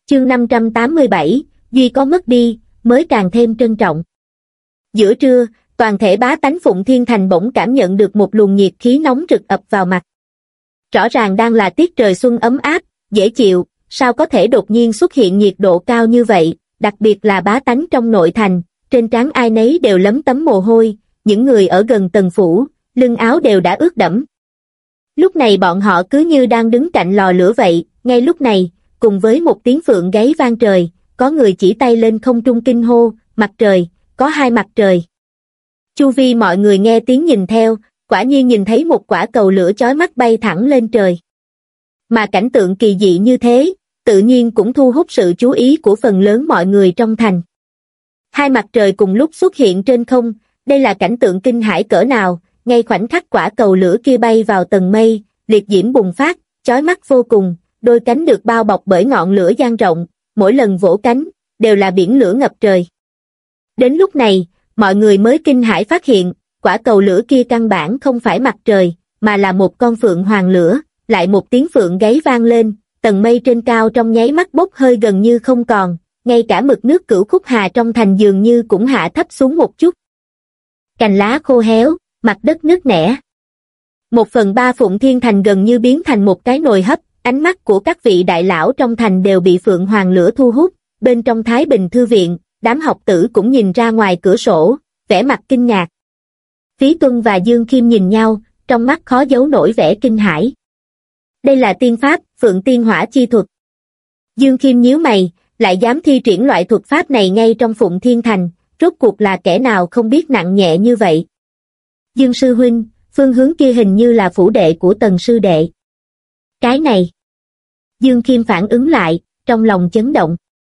Chương 587, duy có mất đi, mới càng thêm trân trọng. Giữa trưa, toàn thể bá tánh Phụng Thiên Thành bỗng cảm nhận được một luồng nhiệt khí nóng rực ập vào mặt. Rõ ràng đang là tiết trời xuân ấm áp, dễ chịu, sao có thể đột nhiên xuất hiện nhiệt độ cao như vậy, đặc biệt là bá tánh trong nội thành, trên trán ai nấy đều lấm tấm mồ hôi, những người ở gần Tần Phủ, lưng áo đều đã ướt đẫm. Lúc này bọn họ cứ như đang đứng cạnh lò lửa vậy, ngay lúc này, cùng với một tiếng phượng gáy vang trời, có người chỉ tay lên không trung kinh hô, mặt trời, có hai mặt trời. Chu vi mọi người nghe tiếng nhìn theo, quả nhiên nhìn thấy một quả cầu lửa chói mắt bay thẳng lên trời. Mà cảnh tượng kỳ dị như thế, tự nhiên cũng thu hút sự chú ý của phần lớn mọi người trong thành. Hai mặt trời cùng lúc xuất hiện trên không, đây là cảnh tượng kinh hãi cỡ nào, ngay khoảnh khắc quả cầu lửa kia bay vào tầng mây, liệt diễm bùng phát, chói mắt vô cùng, đôi cánh được bao bọc bởi ngọn lửa dang rộng, mỗi lần vỗ cánh, đều là biển lửa ngập trời. Đến lúc này, mọi người mới kinh hãi phát hiện, quả cầu lửa kia căn bản không phải mặt trời, mà là một con phượng hoàng lửa, lại một tiếng phượng gáy vang lên, tầng mây trên cao trong nháy mắt bốc hơi gần như không còn, ngay cả mực nước Cửu Khúc Hà trong thành dường như cũng hạ thấp xuống một chút. Cành lá khô héo, mặt đất nứt nẻ. 1/3 Phụng Thiên Thành gần như biến thành một cái nồi hấp, ánh mắt của các vị đại lão trong thành đều bị phượng hoàng lửa thu hút, bên trong Thái Bình Thư Viện, đám học tử cũng nhìn ra ngoài cửa sổ, vẻ mặt kinh ngạc. Phí Tuân và Dương Khiêm nhìn nhau, trong mắt khó giấu nổi vẻ kinh hãi. Đây là tiên pháp, Phượng Tiên Hỏa chi thuật. Dương Khiêm nhíu mày, lại dám thi triển loại thuật pháp này ngay trong Phụng Thiên Thành, rốt cuộc là kẻ nào không biết nặng nhẹ như vậy. Dương sư huynh, phương hướng kia hình như là phủ đệ của Tần sư đệ. Cái này. Dương Khiêm phản ứng lại, trong lòng chấn động.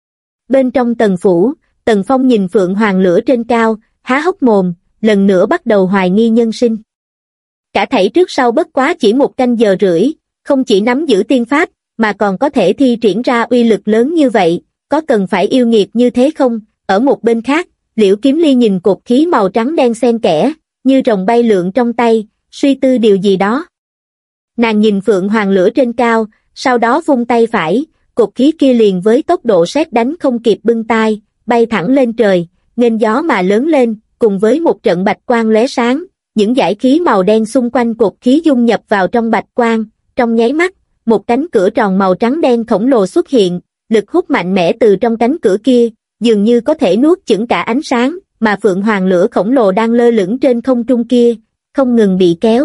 Bên trong Tần phủ, Tần Phong nhìn phượng hoàng lửa trên cao, há hốc mồm, lần nữa bắt đầu hoài nghi nhân sinh. Cả thảy trước sau bất quá chỉ 1 canh giờ rưỡi, không chỉ nắm giữ tiên pháp, mà còn có thể thi triển ra uy lực lớn như vậy, có cần phải yêu nghiệt như thế không? Ở một bên khác, Liễu Kiếm Ly nhìn cột khí màu trắng đen xen kẽ, như rồng bay lượn trong tay, suy tư điều gì đó. Nàng nhìn phượng hoàng lửa trên cao, sau đó vung tay phải, cột khí kia liền với tốc độ sét đánh không kịp bưng tai, bay thẳng lên trời, nghênh gió mà lớn lên, cùng với một trận bạch quang lóe sáng, những dải khí màu đen xung quanh cột khí dung nhập vào trong bạch quang, trong nháy mắt, một cánh cửa tròn màu trắng đen khổng lồ xuất hiện, lực hút mạnh mẽ từ trong cánh cửa kia, dường như có thể nuốt chửng cả ánh sáng, mà phượng hoàng lửa khổng lồ đang lơ lửng trên không trung kia, không ngừng bị kéo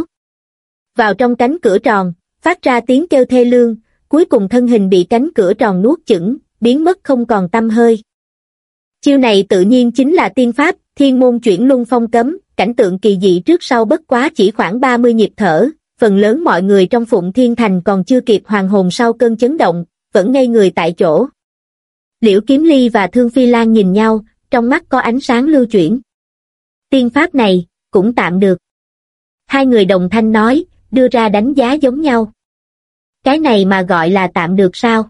vào trong cánh cửa tròn, phát ra tiếng kêu thê lương, cuối cùng thân hình bị cánh cửa tròn nuốt chửng, biến mất không còn tăm hơi. Chiêu này tự nhiên chính là tiên pháp, Thiên Môn Chuyển Luân Phong Cấm, cảnh tượng kỳ dị trước sau bất quá chỉ khoảng 30 nhịp thở, phần lớn mọi người trong Phụng Thiên Thành còn chưa kịp hoàn hồn sau cơn chấn động, vẫn ngây người tại chỗ. Liễu Kiếm Ly và Thương Phi Lan nhìn nhau, trong mắt có ánh sáng lưu chuyển. Tiên pháp này, cũng tạm được. Hai người đồng thanh nói, đưa ra đánh giá giống nhau. Cái này mà gọi là tạm được sao?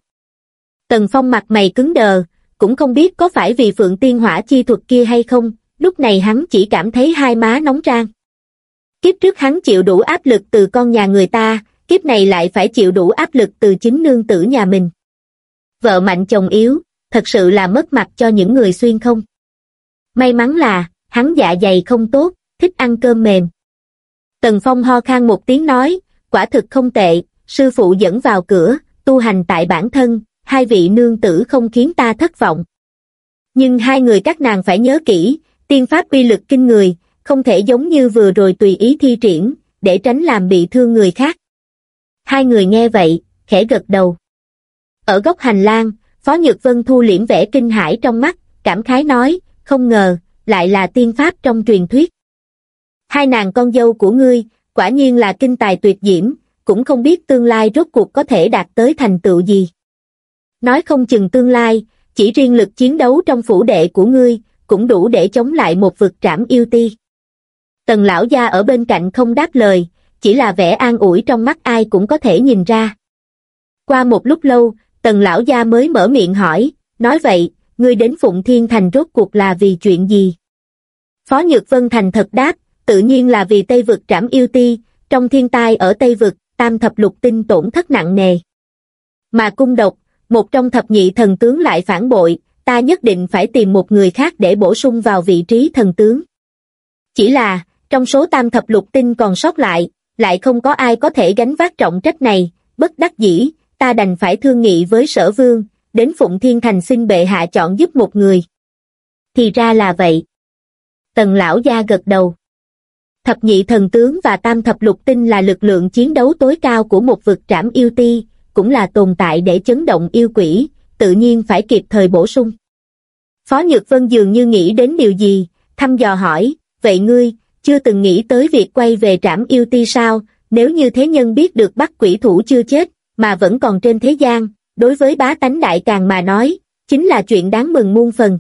Tần Phong mặt mày cứng đờ, cũng không biết có phải vì Phượng Tiên Hỏa chi thuật kia hay không, lúc này hắn chỉ cảm thấy hai má nóng rang. Kiếp trước hắn chịu đủ áp lực từ con nhà người ta, kiếp này lại phải chịu đủ áp lực từ chính nương tử nhà mình. Vợ mạnh chồng yếu, thật sự là mất mặt cho những người xuyên không. May mắn là, hắn dạ dày không tốt, thích ăn cơm mềm. Tần Phong ho khan một tiếng nói, quả thực không tệ, sư phụ dẫn vào cửa, tu hành tại bản thân, hai vị nương tử không khiến ta thất vọng. Nhưng hai người các nàng phải nhớ kỹ, tiên pháp uy lực kinh người, không thể giống như vừa rồi tùy ý thi triển, để tránh làm bị thương người khác. Hai người nghe vậy, khẽ gật đầu. Ở góc hành lang, Phó Nhược Vân thu liễm vẻ kinh hãi trong mắt, cảm khái nói, không ngờ, lại là tiên pháp trong truyền thuyết. Hai nàng con dâu của ngươi, quả nhiên là kinh tài tuyệt diễm, cũng không biết tương lai rốt cuộc có thể đạt tới thành tựu gì. Nói không chừng tương lai, chỉ riêng lực chiến đấu trong phủ đệ của ngươi, cũng đủ để chống lại một vực trảm yêu ti. Tần lão gia ở bên cạnh không đáp lời, chỉ là vẻ an ủi trong mắt ai cũng có thể nhìn ra. Qua một lúc lâu, Tần lão gia mới mở miệng hỏi, nói vậy, ngươi đến Phụng Thiên Thành rốt cuộc là vì chuyện gì? Phó Nhược Vân thành thật đáp, tự nhiên là vì Tây vực trảm yêu ti, trong thiên tai ở Tây vực, tam thập lục tinh tổn thất nặng nề. Mà cung độc, một trong thập nhị thần tướng lại phản bội, ta nhất định phải tìm một người khác để bổ sung vào vị trí thần tướng. Chỉ là, trong số tam thập lục tinh còn sót lại không có ai có thể gánh vác trọng trách này, bất đắc dĩ, ta đành phải thương nghị với Sở Vương, đến Phụng Thiên Thành xin bệ hạ chọn giúp một người. Thì ra là vậy. Tần lão gia gật đầu. Thập nhị thần tướng và tam thập lục tinh là lực lượng chiến đấu tối cao của một vực trảm yêu ti, cũng là tồn tại để chấn động yêu quỷ, tự nhiên phải kịp thời bổ sung. Phó Nhược Vân dường như nghĩ đến điều gì, thăm dò hỏi, vậy ngươi, chưa từng nghĩ tới việc quay về trảm yêu ti sao? Nếu như thế nhân biết được Bắc quỷ thủ chưa chết, mà vẫn còn trên thế gian, đối với bá tánh đại càn mà nói, chính là chuyện đáng mừng muôn phần.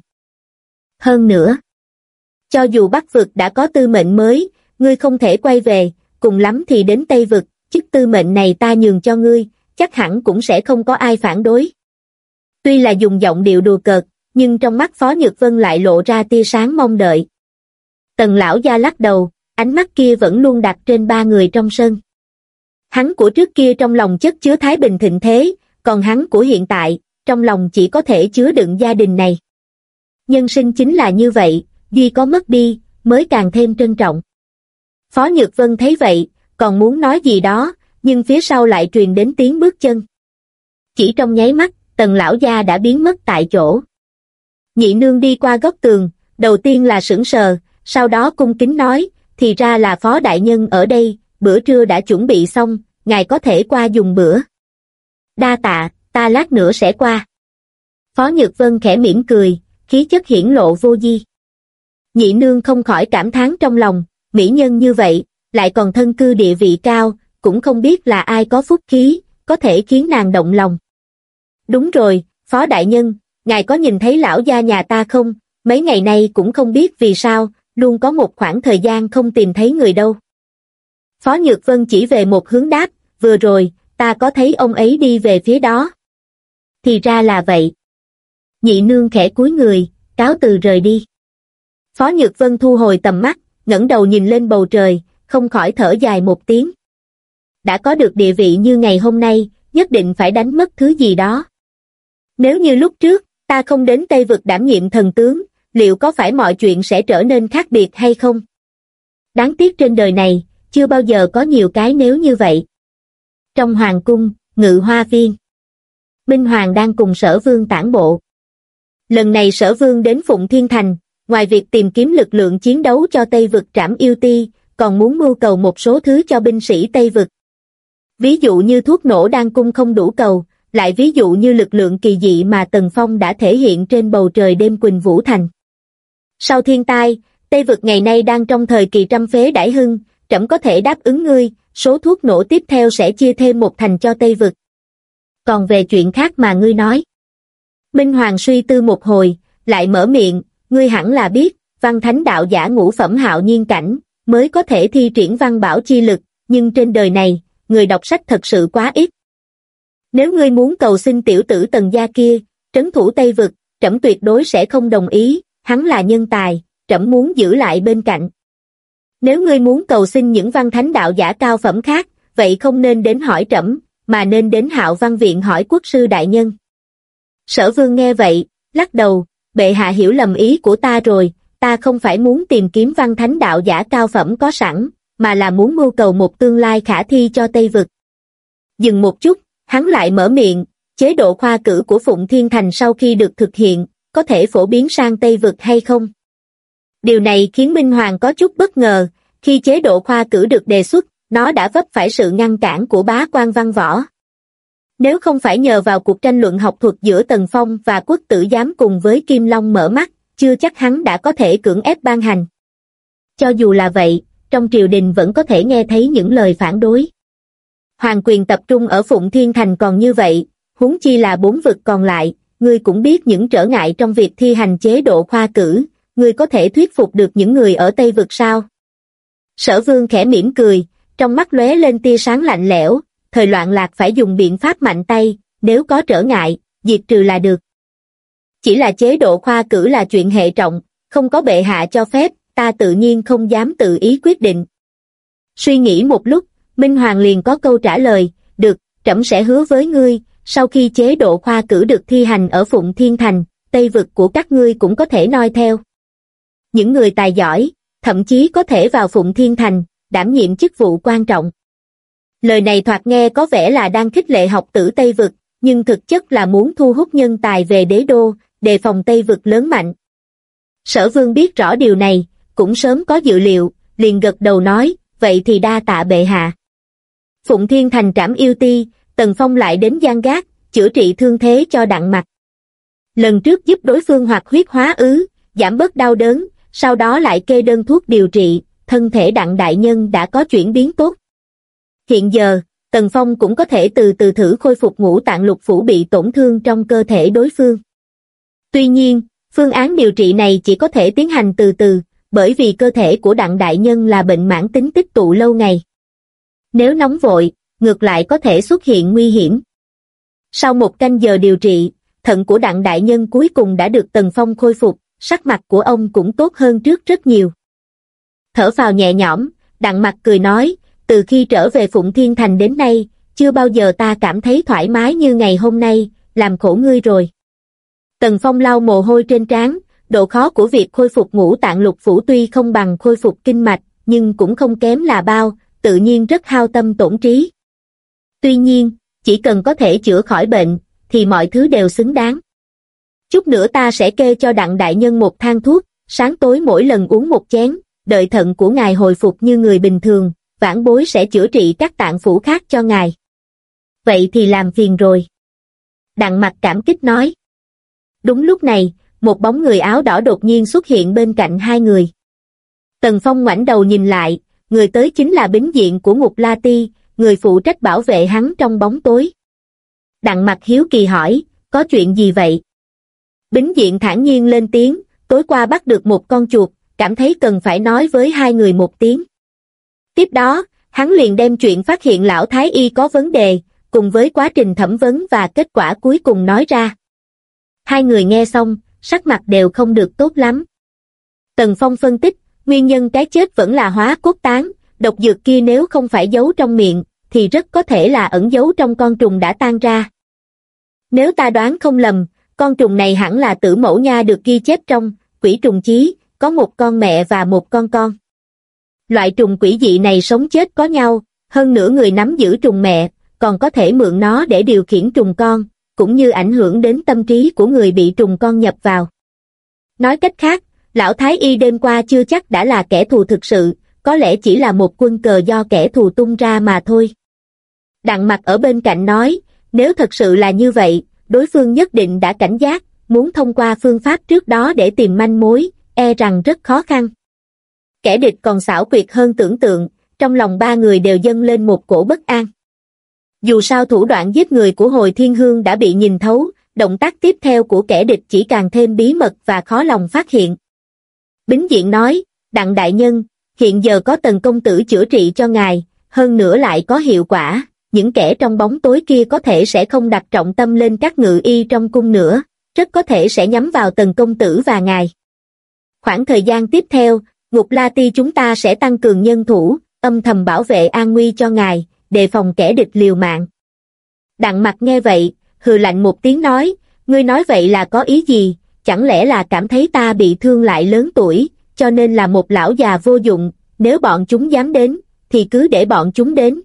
Hơn nữa, cho dù Bắc vực đã có tư mệnh mới, ngươi không thể quay về, cùng lắm thì đến Tây vực, chức tư mệnh này ta nhường cho ngươi, chắc hẳn cũng sẽ không có ai phản đối. Tuy là dùng giọng điệu đùa cợt, nhưng trong mắt Phó Nhược Vân lại lộ ra tia sáng mong đợi. Tần lão gia lắc đầu, ánh mắt kia vẫn luôn đặt trên ba người trong sân. Hắn của trước kia trong lòng chất chứa thái bình thịnh thế, còn hắn của hiện tại, trong lòng chỉ có thể chứa đựng gia đình này. Nhân sinh chính là như vậy, duy có mất đi, mới càng thêm trân trọng. Phó Nhược Vân thấy vậy, còn muốn nói gì đó, nhưng phía sau lại truyền đến tiếng bước chân. Chỉ trong nháy mắt, Tần lão gia đã biến mất tại chỗ. Nhị nương đi qua góc tường, đầu tiên là sững sờ, sau đó cung kính nói, thì ra là Phó đại nhân ở đây, bữa trưa đã chuẩn bị xong, ngài có thể qua dùng bữa. Đa tạ, ta lát nữa sẽ qua. Phó Nhược Vân khẽ mỉm cười, khí chất hiển lộ vô di. Nhị nương không khỏi cảm thán trong lòng, mỹ nhân như vậy, lại còn thân cư địa vị cao, cũng không biết là ai có phúc khí, có thể khiến nàng động lòng. Đúng rồi, Phó đại nhân, ngài có nhìn thấy lão gia nhà ta không? Mấy ngày nay cũng không biết vì sao, luôn có một khoảng thời gian không tìm thấy người đâu. Phó Nhược Vân chỉ về một hướng đáp, vừa rồi, ta có thấy ông ấy đi về phía đó. Thì ra là vậy. Nhị nương khẽ cúi người, cáo từ rời đi. Phó Nhược Vân thu hồi tầm mắt, ngẩng đầu nhìn lên bầu trời, không khỏi thở dài một tiếng. Đã có được địa vị như ngày hôm nay, nhất định phải đánh mất thứ gì đó. Nếu như lúc trước, ta không đến Tây vực đảm nhiệm thần tướng, liệu có phải mọi chuyện sẽ trở nên khác biệt hay không? Đáng tiếc trên đời này, chưa bao giờ có nhiều cái nếu như vậy. Trong hoàng cung, Ngự Hoa Viên, Minh Hoàng đang cùng Sở Vương tản bộ. Lần này Sở Vương đến Phụng Thiên Thành, ngoài việc tìm kiếm lực lượng chiến đấu cho Tây vực trảm yêu ti, còn muốn mưu cầu một số thứ cho binh sĩ Tây vực. Ví dụ như thuốc nổ đan cung không đủ cầu, lại ví dụ như lực lượng kỳ dị mà Tần Phong đã thể hiện trên bầu trời đêm Quỳnh Vũ Thành. Sau thiên tai, Tây vực ngày nay đang trong thời kỳ trăm phế đãi hưng, trẫm có thể đáp ứng ngươi, số thuốc nổ tiếp theo sẽ chia thêm một thành cho Tây vực. Còn về chuyện khác mà ngươi nói. Minh Hoàng suy tư một hồi, lại mở miệng, ngươi hẳn là biết, văn thánh đạo giả ngũ phẩm hạo nhiên cảnh, mới có thể thi triển văn bảo chi lực, nhưng trên đời này, người đọc sách thật sự quá ít. Nếu ngươi muốn cầu xin tiểu tử Tần gia kia, trấn thủ Tây vực, trẫm tuyệt đối sẽ không đồng ý, hắn là nhân tài, trẫm muốn giữ lại bên cạnh. Nếu ngươi muốn cầu xin những văn thánh đạo giả cao phẩm khác, vậy không nên đến hỏi trẫm, mà nên đến Hạo Văn Viện hỏi quốc sư đại nhân. Sở Vương nghe vậy, lắc đầu, bệ hạ hiểu lầm ý của ta rồi, ta không phải muốn tìm kiếm văn thánh đạo giả cao phẩm có sẵn, mà là muốn mưu cầu một tương lai khả thi cho Tây vực. Dừng một chút, hắn lại mở miệng, chế độ khoa cử của Phụng Thiên Thành sau khi được thực hiện, có thể phổ biến sang Tây vực hay không? Điều này khiến Minh Hoàng có chút bất ngờ, khi chế độ khoa cử được đề xuất, nó đã vấp phải sự ngăn cản của bá quan văn võ. Nếu không phải nhờ vào cuộc tranh luận học thuật giữa Tần Phong và Quốc tử giám cùng với Kim Long mở mắt, chưa chắc hắn đã có thể cưỡng ép ban hành. Cho dù là vậy, trong triều đình vẫn có thể nghe thấy những lời phản đối. Hoàng quyền tập trung ở Phụng Thiên Thành còn như vậy, huống chi là 4 vực còn lại, ngươi cũng biết những trở ngại trong việc thi hành chế độ khoa cử, ngươi có thể thuyết phục được những người ở Tây vực sao? Sở Vương khẽ mỉm cười, trong mắt lóe lên tia sáng lạnh lẽo, thời loạn lạc phải dùng biện pháp mạnh tay, nếu có trở ngại, diệt trừ là được. Chỉ là chế độ khoa cử là chuyện hệ trọng, không có bệ hạ cho phép, ta tự nhiên không dám tự ý quyết định. Suy nghĩ một lúc, Minh Hoàng liền có câu trả lời, được, trẫm sẽ hứa với ngươi, sau khi chế độ khoa cử được thi hành ở Phụng Thiên Thành, Tây vực của các ngươi cũng có thể noi theo. Những người tài giỏi, thậm chí có thể vào Phụng Thiên Thành, đảm nhiệm chức vụ quan trọng. Lời này thoạt nghe có vẻ là đang khích lệ học tử Tây vực, nhưng thực chất là muốn thu hút nhân tài về đế đô, đề phòng Tây vực lớn mạnh. Sở Vương biết rõ điều này, cũng sớm có dự liệu, liền gật đầu nói, vậy thì đa tạ bệ hạ. Phụng Thiên Thành trảm yêu ti, Tần Phong lại đến Giang Gác, chữa trị thương thế cho Đặng Mặc. Lần trước giúp đối phương hoạt huyết hóa ứ, giảm bớt đau đớn, sau đó lại kê đơn thuốc điều trị, thân thể Đặng đại nhân đã có chuyển biến tốt. Hiện giờ, Tần Phong cũng có thể từ từ thử khôi phục ngũ tạng lục phủ bị tổn thương trong cơ thể đối phương. Tuy nhiên, phương án điều trị này chỉ có thể tiến hành từ từ, bởi vì cơ thể của Đặng đại nhân là bệnh mãn tính tích tụ lâu ngày. Nếu nóng vội, ngược lại có thể xuất hiện nguy hiểm. Sau 1 canh giờ điều trị, thận của Đặng đại nhân cuối cùng đã được Tần Phong khôi phục, sắc mặt của ông cũng tốt hơn trước rất nhiều. Thở phào nhẹ nhõm, Đặng Mặc cười nói, từ khi trở về Phụng Thiên Thành đến nay, chưa bao giờ ta cảm thấy thoải mái như ngày hôm nay, làm khổ ngươi rồi. Tần Phong lau mồ hôi trên trán, độ khó của việc khôi phục ngũ tạng lục phủ tuy không bằng khôi phục kinh mạch, nhưng cũng không kém là bao, tự nhiên rất hao tâm tổn trí. Tuy nhiên, chỉ cần có thể chữa khỏi bệnh, thì mọi thứ đều xứng đáng. Chút nữa ta sẽ kê cho Đặng đại nhân một thang thuốc, sáng tối mỗi lần uống 1 chén, đợi thận của ngài hồi phục như người bình thường, vãn bối sẽ chữa trị các tạng phủ khác cho ngài. Vậy thì làm phiền rồi. Đặng Mặc cảm kích nói. Đúng lúc này, một bóng người áo đỏ đột nhiên xuất hiện bên cạnh hai người. Tần Phong ngoảnh đầu nhìn lại, người tới chính là Bính Diện của Ngục La Ti, người phụ trách bảo vệ hắn trong bóng tối. Đặng Mặc hiếu kỳ hỏi, có chuyện gì vậy? Bính Diện thản nhiên lên tiếng, tối qua bắt được một con chuột, cảm thấy cần phải nói với hai người một tiếng. Tiếp đó, hắn liền đem chuyện phát hiện lão Thái Y có vấn đề, cùng với quá trình thẩm vấn và kết quả cuối cùng nói ra. Hai người nghe xong, sắc mặt đều không được tốt lắm. Tần Phong phân tích, nguyên nhân cái chết vẫn là hóa cốt tán, độc dược kia nếu không phải giấu trong miệng, thì rất có thể là ẩn giấu trong con trùng đã tan ra. Nếu ta đoán không lầm, con trùng này hẳn là Tử Mẫu Nha được ghi chép trong Quỷ Trùng Chí, có một con mẹ và một con. Loại trùng quỷ dị này sống chết có nhau, hơn nữa người nắm giữ trùng mẹ, còn có thể mượn nó để điều khiển trùng con, cũng như ảnh hưởng đến tâm trí của người bị trùng con nhập vào. Nói cách khác, lão Thái Y đêm qua chưa chắc đã là kẻ thù thực sự, có lẽ chỉ là một quân cờ do kẻ thù tung ra mà thôi. Đặng Mặc ở bên cạnh nói, nếu thật sự là như vậy, đối phương nhất định đã cảnh giác, muốn thông qua phương pháp trước đó để tìm manh mối, e rằng rất khó khăn. Kẻ địch còn xảo quyệt hơn tưởng tượng, trong lòng ba người đều dâng lên một cổ bất an. Dù sao thủ đoạn giết người của Hồi Thiên Hương đã bị nhìn thấu, động tác tiếp theo của kẻ địch chỉ càng thêm bí mật và khó lòng phát hiện. Bính Diện nói, Đặng đại nhân, hiện giờ có Tần công tử chữa trị cho ngài, hơn nữa lại có hiệu quả, những kẻ trong bóng tối kia có thể sẽ không đặt trọng tâm lên các ngự y trong cung nữa, rất có thể sẽ nhắm vào Tần công tử và ngài. Khoảng thời gian tiếp theo, Ngục La Ti chúng ta sẽ tăng cường nhân thủ, âm thầm bảo vệ an nguy cho ngài, đề phòng kẻ địch liều mạng. Đặng Mặc nghe vậy, hừ lạnh một tiếng nói, ngươi nói vậy là có ý gì, chẳng lẽ là cảm thấy ta bị thương lại lớn tuổi, cho nên là một lão già vô dụng, nếu bọn chúng dám đến, thì cứ để bọn chúng đến.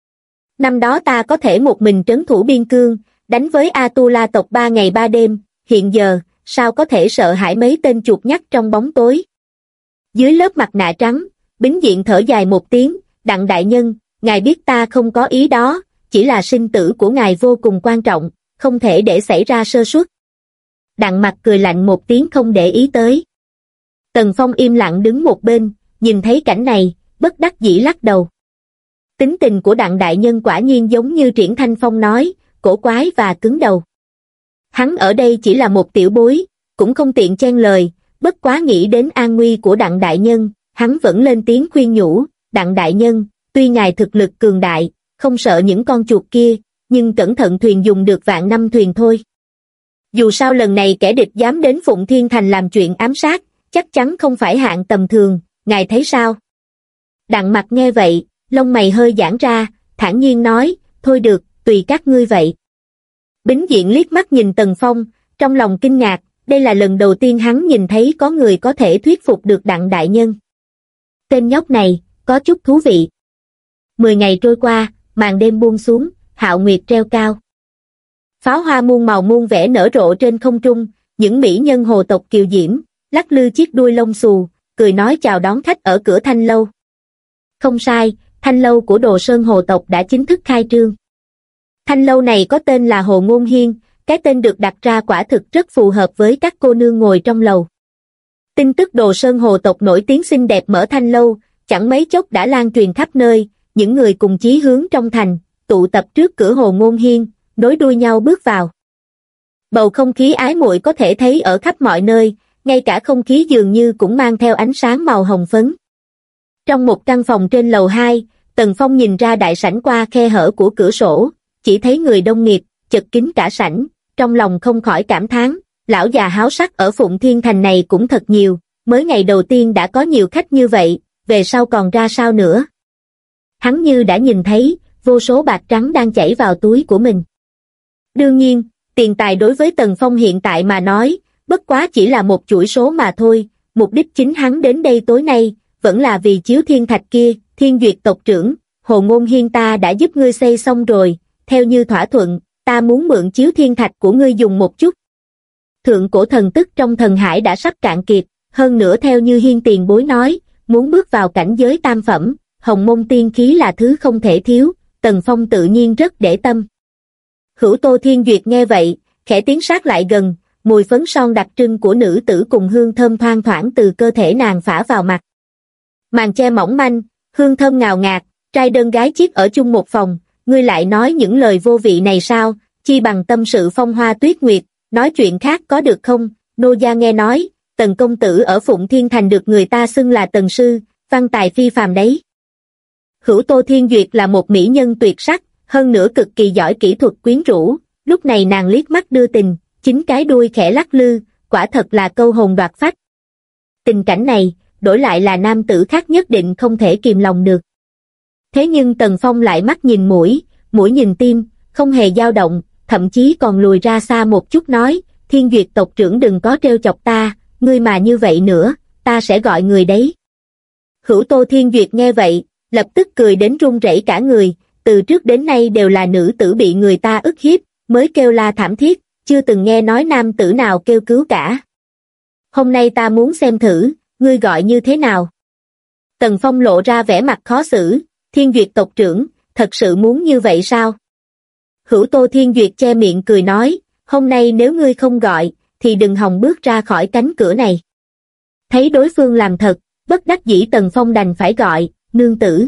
Năm đó ta có thể một mình trấn thủ biên cương, đánh với Atula tộc 3 ngày 3 đêm, hiện giờ, sao có thể sợ hãi mấy tên chuột nhắt trong bóng tối. Dưới lớp mặt nạ trắng, Bính Diện thở dài một tiếng, Đặng đại nhân, ngài biết ta không có ý đó, chỉ là sinh tử của ngài vô cùng quan trọng, không thể để xảy ra sơ suất. Đặng Mặc cười lạnh một tiếng không để ý tới. Tần Phong im lặng đứng một bên, nhìn thấy cảnh này, bất đắc dĩ lắc đầu. Tính tình của Đặng đại nhân quả nhiên giống như Triển Thanh Phong nói, cổ quái và cứng đầu. Hắn ở đây chỉ là một tiểu bối, cũng không tiện chen lời, bất quá nghĩ đến an nguy của Đặng đại nhân, hắn vẫn lên tiếng khuyên nhủ, Đặng đại nhân, tuy ngài thực lực cường đại, không sợ những con chuột kia, nhưng cẩn thận thuyền dùng được vạn năm thuyền thôi. Dù sao lần này kẻ địch dám đến Phụng Thiên Thành làm chuyện ám sát, chắc chắn không phải hạng tầm thường, ngài thấy sao? Đặng Mặc nghe vậy, lông mày hơi giãn ra, thản nhiên nói, thôi được, tùy các ngươi vậy. Bính Diện liếc mắt nhìn Tần Phong, trong lòng kinh ngạc, đây là lần đầu tiên hắn nhìn thấy có người có thể thuyết phục được Đặng đại nhân. Tên nhóc này, có chút thú vị. 10 ngày trôi qua, màn đêm buông xuống, hạo nguyệt treo cao. Pháo hoa muôn màu muôn vẻ nở rộ trên không trung, những mỹ nhân hồ tộc kiều diễm, lắc lư chiếc đuôi lông xù, cười nói chào đón khách ở cửa thanh lâu. Không sai, thanh lâu của Đồ Sơn hồ tộc đã chính thức khai trương. Thanh lâu này có tên là Hồ Ngôn Hiên, cái tên được đặt ra quả thực rất phù hợp với các cô nương ngồi trong lầu. Tin tức Đồ Sơn hồ tộc nổi tiếng xinh đẹp mở thanh lâu, chẳng mấy chốc đã lan truyền khắp nơi, những người cùng chí hướng trong thành, tụ tập trước cửa Hồ Ngôn Hiên, nối đuôi nhau bước vào. Bầu không khí ái muội có thể thấy ở khắp mọi nơi, ngay cả không khí dường như cũng mang theo ánh sáng màu hồng phấn. Trong một căn phòng trên lầu 2, Tần Phong nhìn ra đại sảnh qua khe hở của cửa sổ, chỉ thấy người đông nghịt, chật kín cả sảnh, trong lòng không khỏi cảm thán, lão già háo sắc ở Phụng Thiên Thành này cũng thật nhiều, mới ngày đầu tiên đã có nhiều khách như vậy, về sau còn ra sao nữa. Hắn như đã nhìn thấy, vô số bạc trắng đang chảy vào túi của mình. Đương nhiên, tiền tài đối với Tần Phong hiện tại mà nói, bất quá chỉ là một chuỗi số mà thôi, mục đích chính hắn đến đây tối nay, vẫn là vì chiếu thiên thạch kia. Thiên Duyệt tộc trưởng, Hồ Ngôn Hiên ta đã giúp ngươi xây xong rồi, theo như thỏa thuận, ta muốn mượn chiếu thiên thạch của ngươi dùng một chút. Thượng cổ thần tức trong thần hải đã sắp cạn kiệt, hơn nữa theo như Hiên tiền bối nói, muốn bước vào cảnh giới tam phẩm, hồng môn tiên khí là thứ không thể thiếu, Tần Phong tự nhiên rất để tâm. Hữu Tô Thiên Duyệt nghe vậy, khẽ tiến sát lại gần, mùi phấn son đặc trưng của nữ tử cùng hương thơm thoang thoảng từ cơ thể nàng phả vào mặt. Màn che mỏng manh, hương thơm ngào ngạt, trai đơn gái chiếc ở chung một phòng, ngươi lại nói những lời vô vị này sao, chi bằng tâm sự phong hoa tuyết nguyệt, nói chuyện khác có được không? Nô gia nghe nói, Tần công tử ở Phụng Thiên Thành được người ta xưng là Tần sư, văn tài phi phàm đấy. Hữu Tô Thiên Duyệt là một mỹ nhân tuyệt sắc, hơn nữa cực kỳ giỏi kỹ thuật quyến rũ, lúc này nàng liếc mắt đưa tình, chính cái đuôi khẽ lắc lư, quả thật là câu hồn đoạt phách. Tình cảnh này, đổi lại là nam tử khác nhất định không thể kìm lòng được. Thế nhưng Tần Phong lại mắt nhìn mũi, mũi nhìn tim, không hề dao động, thậm chí còn lùi ra xa một chút nói, Thiên Duyệt tộc trưởng đừng có trêu chọc ta, ngươi mà như vậy nữa, ta sẽ gọi người đấy. Hữu Tô Thiên Duyệt nghe vậy, lập tức cười đến run rẩy cả người, từ trước đến nay đều là nữ tử bị người ta ức hiếp, mới kêu la thảm thiết, chưa từng nghe nói nam tử nào kêu cứu cả. Hôm nay ta muốn xem thử, ngươi gọi như thế nào? Tần Phong lộ ra vẻ mặt khó xử, Thiên Duyệt tộc trưởng, thật sự muốn như vậy sao? Hữu Tô Thiên Duyệt che miệng cười nói, hôm nay nếu ngươi không gọi, thì đừng hòng bước ra khỏi cánh cửa này. Thấy đối phương làm thật, bất đắc dĩ Tần Phong đành phải gọi, nương tử.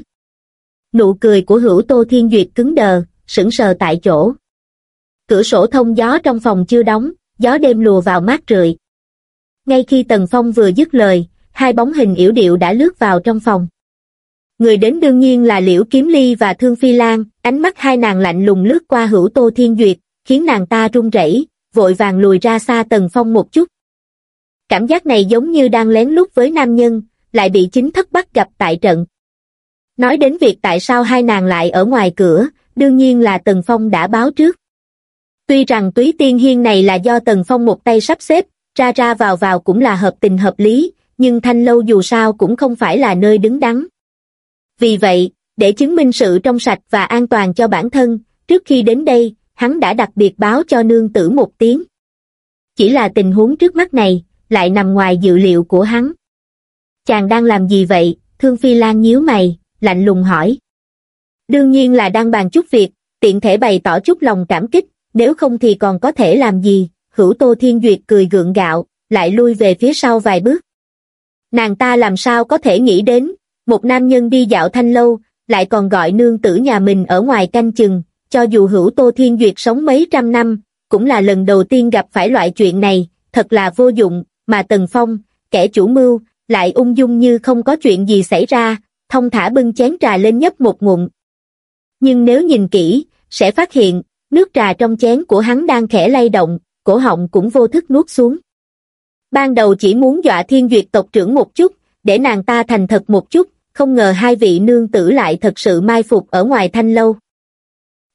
Nụ cười của Hữu Tô Thiên Duyệt cứng đờ, sững sờ tại chỗ. Cửa sổ thông gió trong phòng chưa đóng, gió đêm lùa vào mát rượi. Ngay khi Tần Phong vừa dứt lời, hai bóng hình yểu điệu đã lướt vào trong phòng. Người đến đương nhiên là Liễu Kiếm Ly và Thương Phi Lan, ánh mắt hai nàng lạnh lùng lướt qua Hữu Tô Thiên Duyệt, khiến nàng ta run rẩy, vội vàng lùi ra xa Tần Phong một chút. Cảm giác này giống như đang lén lút với nam nhân, lại bị chính thất bắt gặp tại trận. Nói đến việc tại sao hai nàng lại ở ngoài cửa, đương nhiên là Tần Phong đã báo trước. Tuy rằng Túy Tiên Hiên này là do Tần Phong một tay sắp xếp, ra ra vào vào cũng là hợp tình hợp lý, nhưng thanh lâu dù sao cũng không phải là nơi đứng đắn. Vì vậy, để chứng minh sự trong sạch và an toàn cho bản thân, trước khi đến đây, hắn đã đặc biệt báo cho nương tử một tiếng. Chỉ là tình huống trước mắt này, lại nằm ngoài dự liệu của hắn. Chàng đang làm gì vậy? Thương Phi Lan nhíu mày, lạnh lùng hỏi. Đương nhiên là đang bàn chút việc, tiện thể bày tỏ chút lòng cảm kích, nếu không thì còn có thể làm gì? Hữu Tô Thiên Duyệt cười gượng gạo, lại lui về phía sau vài bước. Nàng ta làm sao có thể nghĩ đến, một nam nhân đi dạo thanh lâu, lại còn gọi nương tử nhà mình ở ngoài canh chừng, cho dù Hữu Tô Thiên Duyệt sống mấy trăm năm, cũng là lần đầu tiên gặp phải loại chuyện này, thật là vô dụng, mà Tần Phong, kẻ chủ mưu, lại ung dung như không có chuyện gì xảy ra, thong thả bưng chén trà lên nhấp một ngụm. Nhưng nếu nhìn kỹ, sẽ phát hiện, nước trà trong chén của hắn đang khẽ lay động, cổ họng cũng vô thức nuốt xuống. Ban đầu chỉ muốn dọa Thiên Duyệt tộc trưởng một chút, để nàng ta thành thật một chút, không ngờ hai vị nương tử lại thật sự mai phục ở ngoài thanh lâu.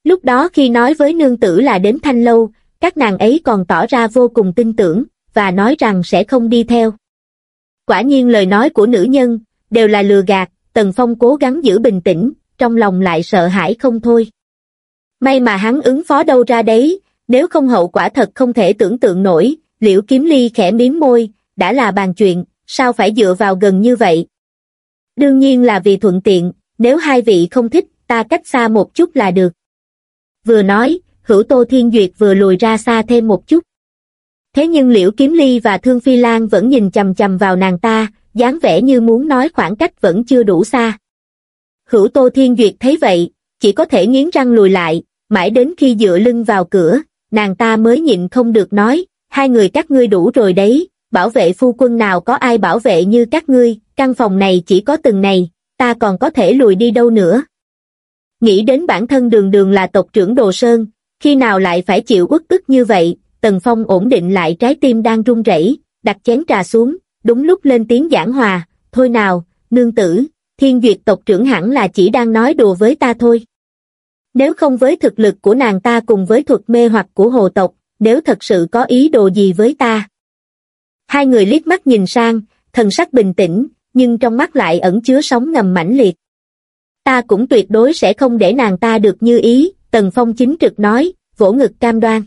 Lúc đó khi nói với nương tử là đến Thanh Lâu, các nàng ấy còn tỏ ra vô cùng tin tưởng, và nói rằng sẽ không đi theo. Quả nhiên lời nói của nữ nhân, đều là lừa gạt. Tần Phong cố gắng giữ bình tĩnh, trong lòng lại sợ hãi không thôi. May mà hắn ứng phó đâu ra đấy, nếu không hậu quả thật không thể tưởng tượng nổi. Liễu Kiếm Ly khẽ mím môi, đã là bàn chuyện, sao phải dựa vào gần như vậy? Đương nhiên là vì thuận tiện, nếu hai vị không thích, ta cách xa một chút là được. Vừa nói, Hữu Tô Thiên Duyệt vừa lùi ra xa thêm một chút. Thế nhưng Liễu Kiếm Ly và Thương Phi Lan vẫn nhìn chằm chằm vào nàng ta, dáng vẻ như muốn nói khoảng cách vẫn chưa đủ xa. Hữu Tô Thiên Duyệt thấy vậy, chỉ có thể nghiến răng lùi lại, mãi đến khi dựa lưng vào cửa, nàng ta mới nhịn không được nói, hai người các ngươi đủ rồi đấy, bảo vệ phu quân nào có ai bảo vệ như các ngươi, căn phòng này chỉ có từng này, ta còn có thể lùi đi đâu nữa. Nghĩ đến bản thân đường đường là tộc trưởng Đồ Sơn, khi nào lại phải chịu uất ức như vậy, Tần Phong ổn định lại trái tim đang run rẩy, đặt chén trà xuống, đúng lúc lên tiếng giảng hòa, thôi nào, nương tử, Thiên Duyệt tộc trưởng hẳn là chỉ đang nói đùa với ta thôi. Nếu không với thực lực của nàng ta cùng với thuật mê hoặc của hồ tộc, nếu thật sự có ý đồ gì với ta. Hai người liếc mắt nhìn sang, thần sắc bình tĩnh, nhưng trong mắt lại ẩn chứa sóng ngầm mãnh liệt. Ta cũng tuyệt đối sẽ không để nàng ta được như ý, Tần Phong chính trực nói, vỗ ngực cam đoan.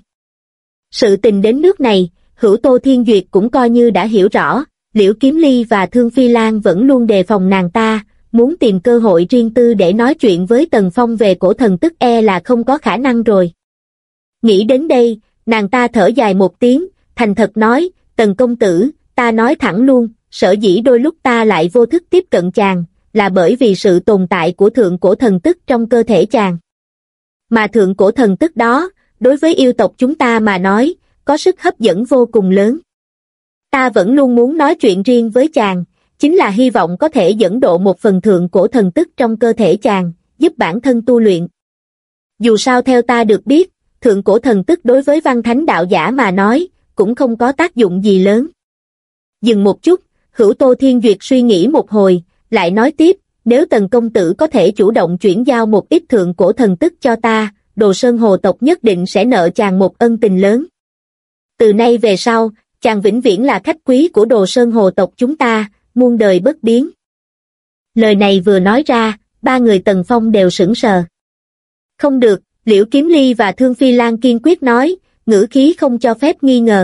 Sự tình đến nước này, Hữu Tô Thiên Duyệt cũng coi như đã hiểu rõ, Liễu Kiếm Ly và Thương Phi Lan vẫn luôn đề phòng nàng ta, muốn tìm cơ hội riêng tư để nói chuyện với Tần Phong về cổ thần tức là không có khả năng rồi. Nghĩ đến đây, nàng ta thở dài một tiếng, thành thật nói, Tần công tử, ta nói thẳng luôn, sở dĩ đôi lúc ta lại vô thức tiếp cận chàng, là bởi vì sự tồn tại của thượng cổ thần tức trong cơ thể chàng. Mà thượng cổ thần tức đó, đối với yêu tộc chúng ta mà nói, có sức hấp dẫn vô cùng lớn. Ta vẫn luôn muốn nói chuyện riêng với chàng, chính là hy vọng có thể dẫn độ một phần thượng cổ thần tức trong cơ thể chàng, giúp bản thân tu luyện. Dù sao theo ta được biết, thượng cổ thần tức đối với văn thánh đạo giả mà nói, cũng không có tác dụng gì lớn. Dừng một chút, Hữu Tô Thiên Duyệt suy nghĩ một hồi, lại nói tiếp, nếu Tần công tử có thể chủ động chuyển giao một ít thượng cổ thần tức cho ta, Đồ Sơn hồ tộc nhất định sẽ nợ chàng một ân tình lớn. Từ nay về sau, chàng vĩnh viễn là khách quý của Đồ Sơn hồ tộc chúng ta, muôn đời bất biến. Lời này vừa nói ra, ba người Tần Phong đều sững sờ. Không được, Liễu Kiếm Ly và Thương Phi Lan kiên quyết nói, ngữ khí không cho phép nghi ngờ.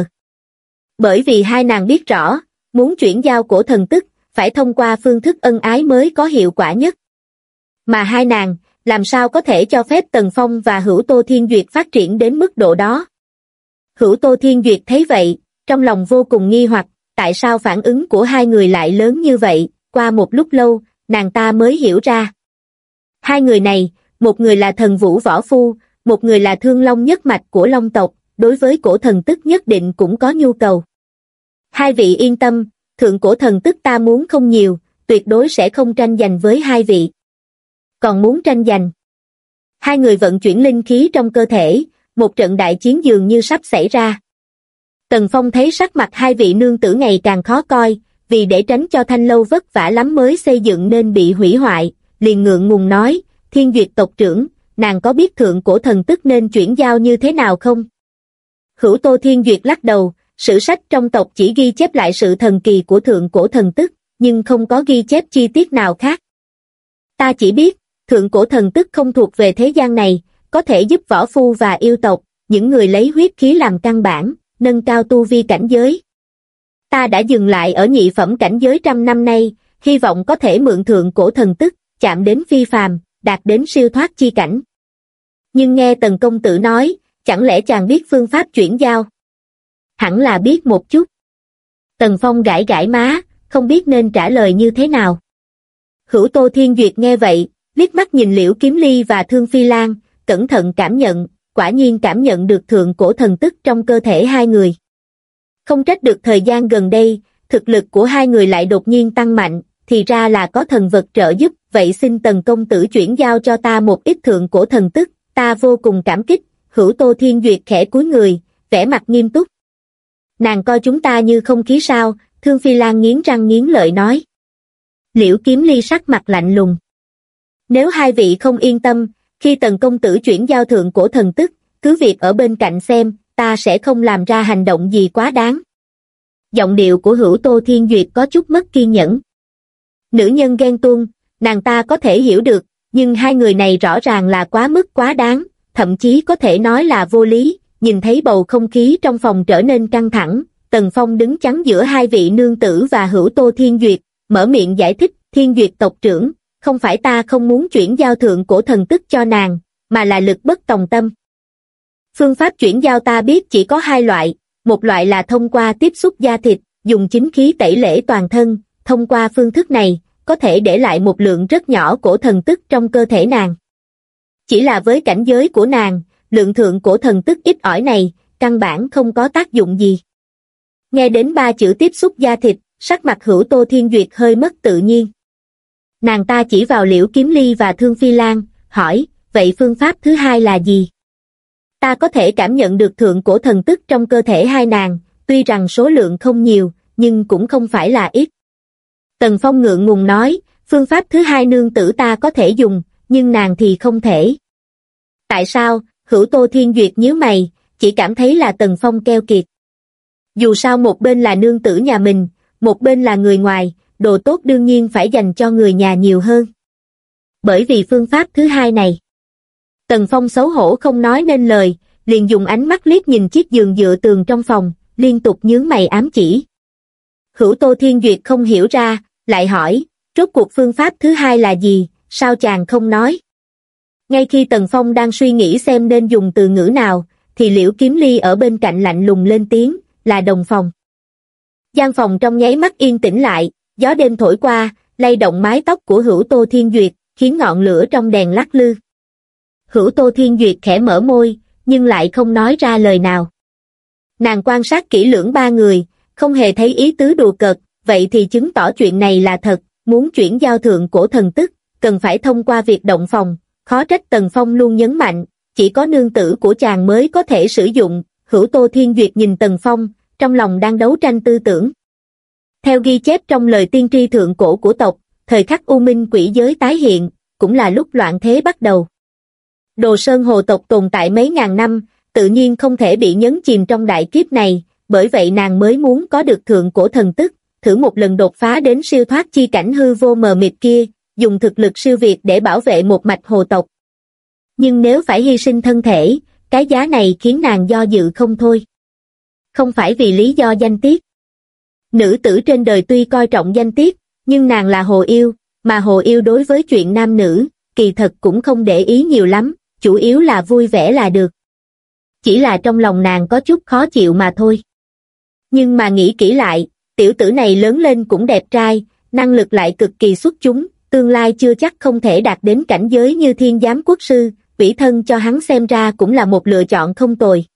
Bởi vì hai nàng biết rõ, muốn chuyển giao cổ thần tức, phải thông qua phương thức ân ái mới có hiệu quả nhất. Mà hai nàng, làm sao có thể cho phép Tần Phong và Hữu Tô Thiên Duyệt phát triển đến mức độ đó? Hữu Tô Thiên Duyệt thấy vậy, trong lòng vô cùng nghi hoặc, tại sao phản ứng của hai người lại lớn như vậy, qua một lúc lâu, nàng ta mới hiểu ra. Hai người này, một người là thần vũ võ phu, một người là thương long nhất mạch của long tộc, đối với cổ thần tức nhất định cũng có nhu cầu. Hai vị yên tâm, thượng cổ thần tức ta muốn không nhiều, tuyệt đối sẽ không tranh giành với hai vị. Còn muốn tranh giành. Hai người vận chuyển linh khí trong cơ thể, một trận đại chiến dường như sắp xảy ra. Tần Phong thấy sắc mặt hai vị nương tử ngày càng khó coi, vì để tránh cho Thanh Lâu vất vả lắm mới xây dựng nên bị hủy hoại, liền ngượng ngùng nói, Thiên Duyệt tộc trưởng, nàng có biết thượng cổ thần tức nên chuyển giao như thế nào không? Hữu Tô Thiên Duyệt lắc đầu, sử sách trong tộc chỉ ghi chép lại sự thần kỳ của thượng cổ thần tức, nhưng không có ghi chép chi tiết nào khác. Ta chỉ biết, thượng cổ thần tức không thuộc về thế gian này, có thể giúp võ phu và yêu tộc, những người lấy huyết khí làm căn bản, nâng cao tu vi cảnh giới. Ta đã dừng lại ở nhị phẩm cảnh giới 100 năm nay, hy vọng có thể mượn thượng cổ thần tức, chạm đến phi phàm, đạt đến siêu thoát chi cảnh. Nhưng nghe Tần công tử nói, chẳng lẽ chàng biết phương pháp chuyển giao? Hẳn là biết một chút. Tần Phong gãi gãi má, không biết nên trả lời như thế nào. Hữu Tô Thiên Duyệt nghe vậy, liếc mắt nhìn Liễu Kiếm Ly và Thương Phi Lan, cẩn thận cảm nhận, quả nhiên cảm nhận được thượng cổ thần tức trong cơ thể hai người. Không trách được thời gian gần đây, thực lực của hai người lại đột nhiên tăng mạnh, thì ra là có thần vật trợ giúp, vậy xin Tần công tử chuyển giao cho ta một ít thượng cổ thần tức, ta vô cùng cảm kích. Hữu Tô Thiên Duyệt khẽ cúi người, vẻ mặt nghiêm túc. Nàng coi chúng ta như không khí sao? Thương Phi Lan nghiến răng nghiến lợi nói. Liễu Kiếm Ly sắc mặt lạnh lùng. Nếu hai vị không yên tâm, Khi Tần công tử chuyển giao thượng cổ thần tức, cứ việc ở bên cạnh xem, ta sẽ không làm ra hành động gì quá đáng. Giọng điệu của Hữu Tô Thiên Duyệt có chút mất kiên nhẫn. Nữ nhân ghen tuông, nàng ta có thể hiểu được, nhưng hai người này rõ ràng là quá mức quá đáng, thậm chí có thể nói là vô lý. Nhìn thấy bầu không khí trong phòng trở nên căng thẳng, Tần Phong đứng chắn giữa hai vị nương tử và Hữu Tô Thiên Duyệt, mở miệng giải thích, Thiên Duyệt tộc trưởng, không phải ta không muốn chuyển giao thượng cổ thần tức cho nàng, mà là lực bất tòng tâm. Phương pháp chuyển giao ta biết chỉ có hai loại, một loại là thông qua tiếp xúc da thịt, dùng chính khí tẩy lễ toàn thân, thông qua phương thức này, có thể để lại một lượng rất nhỏ cổ thần tức trong cơ thể nàng. Chỉ là với cảnh giới của nàng, lượng thượng cổ thần tức ít ỏi này, căn bản không có tác dụng gì. Nghe đến ba chữ tiếp xúc da thịt, sắc mặt Hữu Tô Thiên Duyệt hơi mất tự nhiên. Nàng ta chỉ vào Liễu Kiếm Ly và Thương Phi Lan, hỏi, vậy phương pháp thứ hai là gì? Ta có thể cảm nhận được thượng cổ thần tức trong cơ thể hai nàng, tuy rằng số lượng không nhiều, nhưng cũng không phải là ít. Tần Phong ngượng ngùng nói, phương pháp thứ hai nương tử ta có thể dùng, nhưng nàng thì không thể. Tại sao? Hữu Tô Thiên Duyệt nhíu mày, chỉ cảm thấy là Tần Phong keo kiệt. Dù sao một bên là nương tử nhà mình, một bên là người ngoài, đồ tốt đương nhiên phải dành cho người nhà nhiều hơn. Bởi vì phương pháp thứ hai này. Tần Phong xấu hổ không nói nên lời, liền dùng ánh mắt liếc nhìn chiếc giường dựa tường trong phòng, liên tục nhướng mày ám chỉ. Hữu Tô Thiên Duyệt không hiểu ra, lại hỏi, rốt cuộc phương pháp thứ hai là gì, sao chàng không nói? Ngay khi Tần Phong đang suy nghĩ xem nên dùng từ ngữ nào, thì Liễu Kiếm Ly ở bên cạnh lạnh lùng lên tiếng, là đồng phòng. Gian phòng trong nháy mắt yên tĩnh lại, gió đêm thổi qua, lay động mái tóc của Hữu Tô Thiên Duyệt, khiến ngọn lửa trong đèn lắc lư. Hữu Tô Thiên Duyệt khẽ mở môi, nhưng lại không nói ra lời nào. Nàng quan sát kỹ lưỡng ba người, không hề thấy ý tứ đùa cợt, vậy thì chứng tỏ chuyện này là thật, muốn chuyển giao thượng cổ thần tức, cần phải thông qua việc động phòng, khó trách Tần Phong luôn nhấn mạnh, chỉ có nương tử của chàng mới có thể sử dụng. Hữu Tô Thiên Duyệt nhìn Tần Phong, trong lòng đang đấu tranh tư tưởng. Theo ghi chép trong lời tiên tri thượng cổ của tộc, thời khắc U Minh quỷ giới tái hiện, cũng là lúc loạn thế bắt đầu. Đồ Sơn Hồ tộc tồn tại mấy ngàn năm, tự nhiên không thể bị nhấn chìm trong đại kiếp này, bởi vậy nàng mới muốn có được thượng cổ thần tức, thử một lần đột phá đến siêu thoát chi cảnh hư vô mờ mịt kia, dùng thực lực siêu việt để bảo vệ một mạch hồ tộc. Nhưng nếu phải hy sinh thân thể, cái giá này khiến nàng do dự không thôi. Không phải vì lý do danh tiết. Nữ tử trên đời tuy coi trọng danh tiết, nhưng nàng là hồ yêu, mà hồ yêu đối với chuyện nam nữ, kỳ thật cũng không để ý nhiều lắm, chủ yếu là vui vẻ là được. Chỉ là trong lòng nàng có chút khó chịu mà thôi. Nhưng mà nghĩ kỹ lại, tiểu tử này lớn lên cũng đẹp trai, năng lực lại cực kỳ xuất chúng, tương lai chưa chắc không thể đạt đến cảnh giới như thiên giám quốc sư, vĩ thân cho hắn xem ra cũng là một lựa chọn không tồi.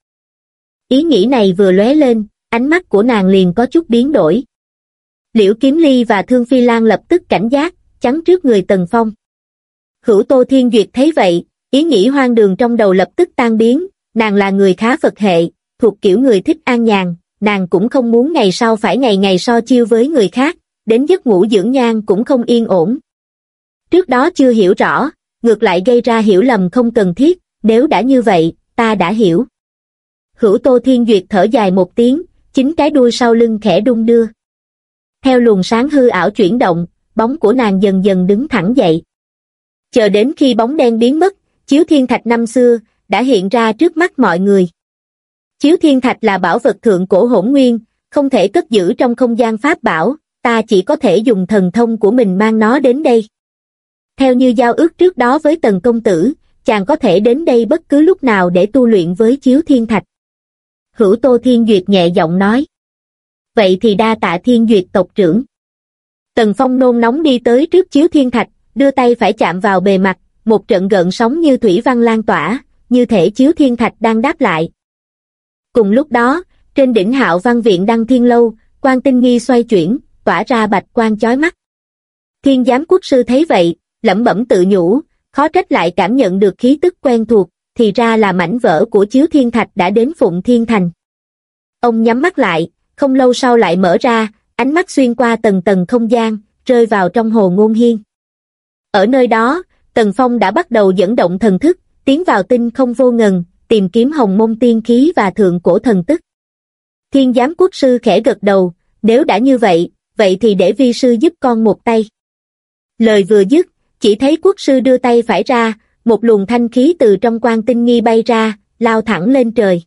Ý nghĩ này vừa lóe lên, ánh mắt của nàng liền có chút biến đổi. Liễu Kiếm Ly và Thương Phi Lan lập tức cảnh giác, chắn trước người Tần Phong. Hữu Tô Thiên Duyệt thấy vậy, ý nghĩ hoang đường trong đầu lập tức tan biến, nàng là người khá Phật hệ, thuộc kiểu người thích an nhàn, nàng cũng không muốn ngày sau phải ngày ngày so chiêu với người khác, đến giấc ngủ dưỡng nhan cũng không yên ổn. Trước đó chưa hiểu rõ, ngược lại gây ra hiểu lầm không cần thiết, nếu đã như vậy, ta đã hiểu. Hữu Tô Thiên Duyệt thở dài một tiếng, chính cái đuôi sau lưng khẽ đung đưa. Theo luồng sáng hư ảo chuyển động, bóng của nàng dần dần đứng thẳng dậy. Chờ đến khi bóng đen biến mất, Chiếu Thiên Thạch năm xưa đã hiện ra trước mắt mọi người. Chiếu Thiên Thạch là bảo vật thượng cổ hỗn nguyên, không thể cất giữ trong không gian pháp bảo, ta chỉ có thể dùng thần thông của mình mang nó đến đây. Theo như giao ước trước đó với Tần công tử, chàng có thể đến đây bất cứ lúc nào để tu luyện với Chiếu Thiên Thạch. Hữu Tô Thiên Duyệt nhẹ giọng nói. Vậy thì đa tạ Thiên Duyệt tộc trưởng. Tần Phong nôn nóng đi tới trước Chiếu Thiên Thạch, đưa tay phải chạm vào bề mặt, một trận gợn sóng như thủy văn lan tỏa, như thể Chiếu Thiên Thạch đang đáp lại. Cùng lúc đó, trên đỉnh Hạo Văn Viện Đăng Thiên Lâu, quang tinh nghi xoay chuyển, tỏa ra bạch quang chói mắt. Thiên giám quốc sư thấy vậy, lẩm bẩm tự nhủ, khó trách lại cảm nhận được khí tức quen thuộc, thì ra là mảnh vỡ của Chiếu Thiên Thạch đã đến Phụng Thiên Thành. Ông nhắm mắt lại, không lâu sau lại mở ra, ánh mắt xuyên qua tầng tầng không gian, rơi vào trong Hồ Ngôn Hiên. Ở nơi đó, Tần Phong đã bắt đầu dẫn động thần thức, tiến vào tinh không vô ngần, tìm kiếm hồng môn tiên khí và thượng cổ thần tức. Thiên giám quốc sư khẽ gật đầu, nếu đã như vậy, vậy thì để vi sư giúp con một tay. Lời vừa dứt, chỉ thấy quốc sư đưa tay phải ra, một luồng thanh khí từ trong quan tinh nghi bay ra, lao thẳng lên trời.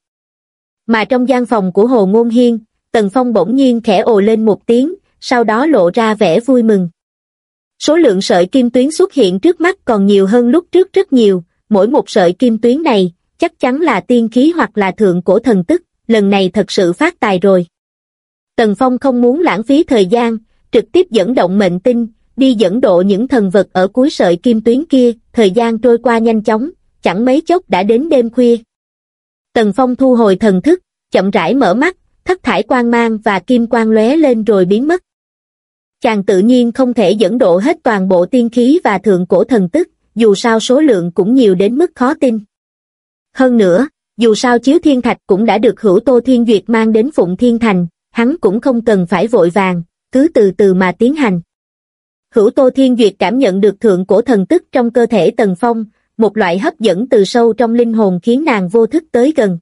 Mà trong gian phòng của Hồ Ngôn Hiên, Tần Phong bỗng nhiên khẽ ồ lên một tiếng, sau đó lộ ra vẻ vui mừng. Số lượng sợi kim tuyến xuất hiện trước mắt còn nhiều hơn lúc trước rất nhiều, mỗi một sợi kim tuyến này, chắc chắn là tiên khí hoặc là thượng cổ thần tức, lần này thật sự phát tài rồi. Tần Phong không muốn lãng phí thời gian, trực tiếp dẫn động mệnh tinh, đi dẫn độ những thần vật ở cuối sợi kim tuyến kia, thời gian trôi qua nhanh chóng, chẳng mấy chốc đã đến đêm khuya. Tần Phong thu hồi thần thức, chậm rãi mở mắt, thất thải quang mang và kim quang lóe lên rồi biến mất. Chàng tự nhiên không thể dẫn độ hết toàn bộ tiên khí và thượng cổ thần tức, dù sao số lượng cũng nhiều đến mức khó tin. Hơn nữa, dù sao chiếu thiên thạch cũng đã được Hữu Tô Thiên Duyệt mang đến Phụng Thiên Thành, hắn cũng không cần phải vội vàng, cứ từ từ mà tiến hành. Hữu Tô Thiên Duyệt cảm nhận được thượng cổ thần tức trong cơ thể Tần Phong, một loại hấp dẫn từ sâu trong linh hồn khiến nàng vô thức tới gần.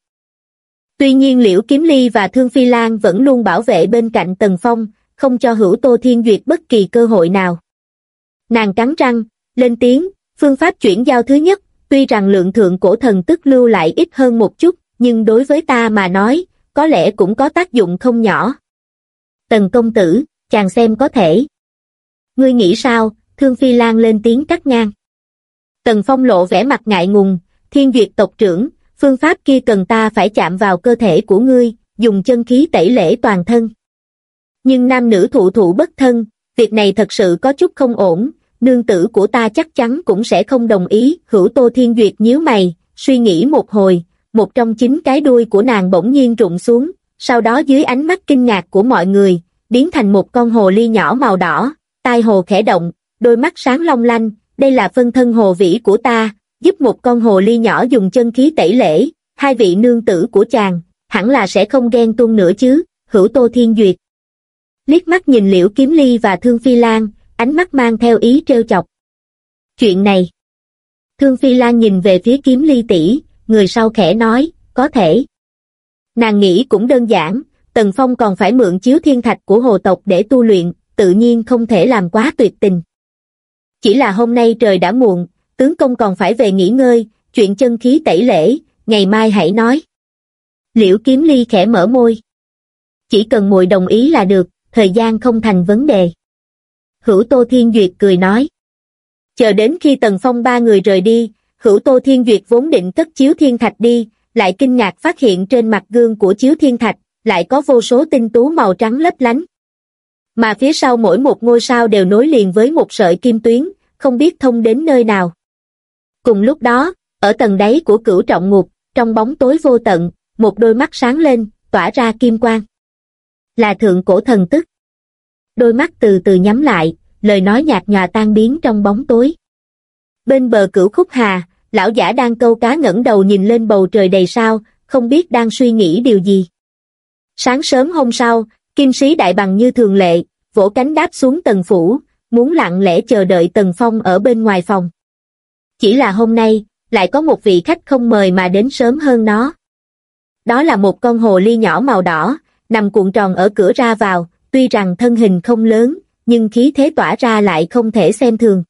Tuy nhiên Liễu Kiếm Ly và Thương Phi Lan vẫn luôn bảo vệ bên cạnh Tần Phong, không cho Hữu Tô Thiên Duyệt bất kỳ cơ hội nào. Nàng cắn răng, lên tiếng, phương pháp chuyển giao thứ nhất, tuy rằng lượng thượng cổ thần tức lưu lại ít hơn một chút, nhưng đối với ta mà nói, có lẽ cũng có tác dụng không nhỏ. Tần công tử, chàng xem có thể. Ngươi nghĩ sao? Thương Phi Lan lên tiếng cắt ngang. Tần Phong lộ vẻ mặt ngại ngùng, Thiên Duyệt tộc trưởng, phương pháp kia cần ta phải chạm vào cơ thể của ngươi, dùng chân khí tẩy lễ toàn thân. Nhưng nam nữ thụ thụ bất thân, việc này thật sự có chút không ổn, nương tử của ta chắc chắn cũng sẽ không đồng ý. Hữu Tô Thiên Duyệt nhíu mày, suy nghĩ một hồi, một trong 9 cái đuôi của nàng bỗng nhiên rụng xuống, sau đó dưới ánh mắt kinh ngạc của mọi người, biến thành một con hồ ly nhỏ màu đỏ, tai hồ khẽ động, đôi mắt sáng long lanh, đây là phân thân hồ vĩ của ta, giúp một con hồ ly nhỏ dùng chân khí tẩy lễ, hai vị nương tử của chàng, hẳn là sẽ không ghen tuông nữa chứ. Hữu Tô Thiên Duyệt liếc mắt nhìn Liễu Kiếm Ly và Thương Phi Lan, ánh mắt mang theo ý trêu chọc. Chuyện này. Thương Phi Lan nhìn về phía Kiếm Ly tỷ, người sau khẽ nói, có thể. Nàng nghĩ cũng đơn giản, Tần Phong còn phải mượn chiếu thiên thạch của hồ tộc để tu luyện, tự nhiên không thể làm quá tuyệt tình. Chỉ là hôm nay trời đã muộn, tướng công còn phải về nghỉ ngơi, chuyện chân khí tẩy lễ, ngày mai hãy nói. Liễu Kiếm Ly khẽ mở môi. Chỉ cần muội đồng ý là được, thời gian không thành vấn đề. Hữu Tô Thiên Duyệt cười nói. Chờ đến khi Tần Phong ba người rời đi, Hữu Tô Thiên Duyệt vốn định cất chiếu thiên thạch đi, lại kinh ngạc phát hiện trên mặt gương của chiếu thiên thạch, lại có vô số tinh tú màu trắng lấp lánh. Mà phía sau mỗi một ngôi sao đều nối liền với một sợi kim tuyến, không biết thông đến nơi nào. Cùng lúc đó, ở tầng đáy của Cửu Trọng Ngục, trong bóng tối vô tận, một đôi mắt sáng lên, tỏa ra kim quang. Là thượng cổ thần tức. Đôi mắt từ từ nhắm lại, lời nói nhạt nhòa tan biến trong bóng tối. Bên bờ Cửu Khúc Hà, lão giả đang câu cá ngẩng đầu nhìn lên bầu trời đầy sao, không biết đang suy nghĩ điều gì. Sáng sớm hôm sau, Kim Sĩ Đại Bằng như thường lệ, vỗ cánh đáp xuống Tần phủ, muốn lặng lẽ chờ đợi Tần Phong ở bên ngoài phòng. Chỉ là hôm nay, lại có một vị khách không mời mà đến sớm hơn nó. Đó là một con hồ ly nhỏ màu đỏ, nằm cuộn tròn ở cửa ra vào, tuy rằng thân hình không lớn, nhưng khí thế tỏa ra lại không thể xem thường.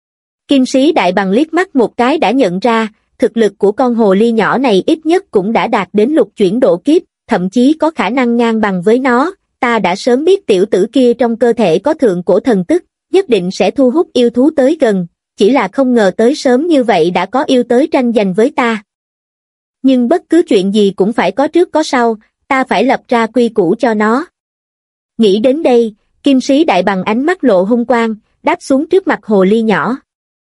Kim Sĩ Đại Bằng liếc mắt một cái đã nhận ra, thực lực của con hồ ly nhỏ này ít nhất cũng đã đạt đến lục chuyển độ kiếp, thậm chí có khả năng ngang bằng với nó. Ta đã sớm biết tiểu tử kia trong cơ thể có thượng cổ thần tức, nhất định sẽ thu hút yêu thú tới gần, chỉ là không ngờ tới sớm như vậy đã có yêu tới tranh giành với ta. Nhưng bất cứ chuyện gì cũng phải có trước có sau, ta phải lập ra quy củ cho nó. Nghĩ đến đây, Kim Sĩ Đại Bằng ánh mắt lộ hung quang, đáp xuống trước mặt hồ ly nhỏ.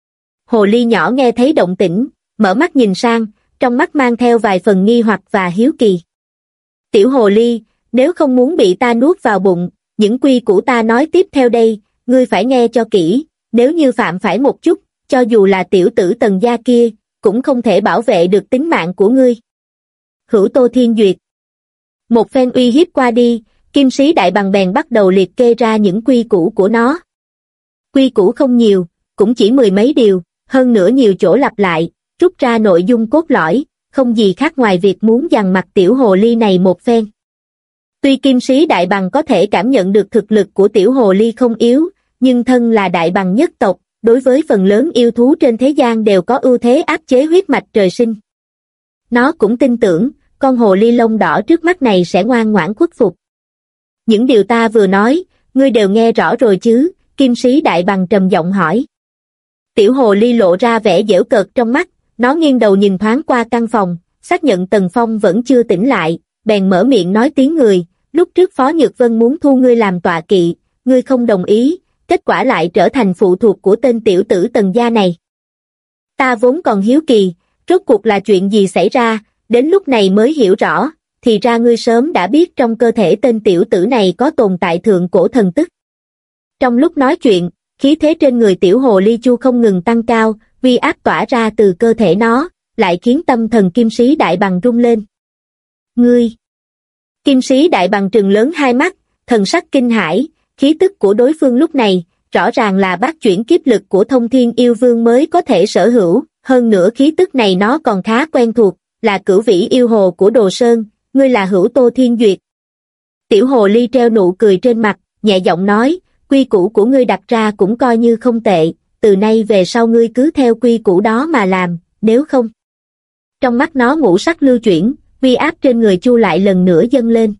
Hồ ly nhỏ nghe thấy động tĩnh, mở mắt nhìn sang, trong mắt mang theo vài phần nghi hoặc và hiếu kỳ. Tiểu hồ ly, nếu không muốn bị ta nuốt vào bụng, những quy củ ta nói tiếp theo đây, ngươi phải nghe cho kỹ, nếu như phạm phải một chút, cho dù là tiểu tử Tần gia kia, cũng không thể bảo vệ được tính mạng của ngươi. Hữu Tô Thiên Duyệt. Một phen uy hiếp qua đi, Kim Sĩ Đại Bằng bèn bắt đầu liệt kê ra những quy củ của nó. Quy củ không nhiều, cũng chỉ 10 mấy điều, hơn nữa nhiều chỗ lặp lại, rút ra nội dung cốt lõi, không gì khác ngoài việc muốn dằn mặt tiểu hồ ly này một phen. Tuy kim sĩ đại bằng có thể cảm nhận được thực lực của tiểu hồ ly không yếu, nhưng thân là đại bằng nhất tộc, đối với phần lớn yêu thú trên thế gian đều có ưu thế áp chế huyết mạch trời sinh. Nó cũng tin tưởng, con hồ ly lông đỏ trước mắt này sẽ ngoan ngoãn khuất phục. Những điều ta vừa nói, ngươi đều nghe rõ rồi chứ? Kim sĩ đại bằng trầm giọng hỏi. Tiểu hồ ly lộ ra vẻ giễu cợt trong mắt, nó nghiêng đầu nhìn thoáng qua căn phòng, xác nhận Tần Phong vẫn chưa tỉnh lại, bèn mở miệng nói tiếng người, lúc trước Phó Nhược Vân muốn thu ngươi làm tọa kỵ, ngươi không đồng ý, kết quả lại trở thành phụ thuộc của tên tiểu tử Tần gia này. Ta vốn còn hiếu kỳ, rốt cuộc là chuyện gì xảy ra, đến lúc này mới hiểu rõ, thì ra ngươi sớm đã biết trong cơ thể tên tiểu tử này có tồn tại thượng cổ thần tức. Trong lúc nói chuyện, khí thế trên người tiểu hồ ly chu không ngừng tăng cao, uy áp tỏa ra từ cơ thể nó, lại khiến tâm thần kim sĩ đại bằng rung lên. Ngươi! Kim sĩ đại bằng trừng lớn hai mắt, thần sắc kinh hãi, khí tức của đối phương lúc này, rõ ràng là bát chuyển kiếp lực của Thông Thiên Yêu Vương mới có thể sở hữu, hơn nữa khí tức này nó còn khá quen thuộc, là cửu vĩ yêu hồ của Đồ Sơn, ngươi là Hữu Tô Thiên Duyệt. Tiểu hồ ly treo nụ cười trên mặt, nhẹ giọng nói, quy củ của ngươi đặt ra cũng coi như không tệ, từ nay về sau ngươi cứ theo quy củ đó mà làm, nếu không. Trong mắt nó ngũ sắc lưu chuyển, uy áp trên người Chu lại lần nữa dâng lên.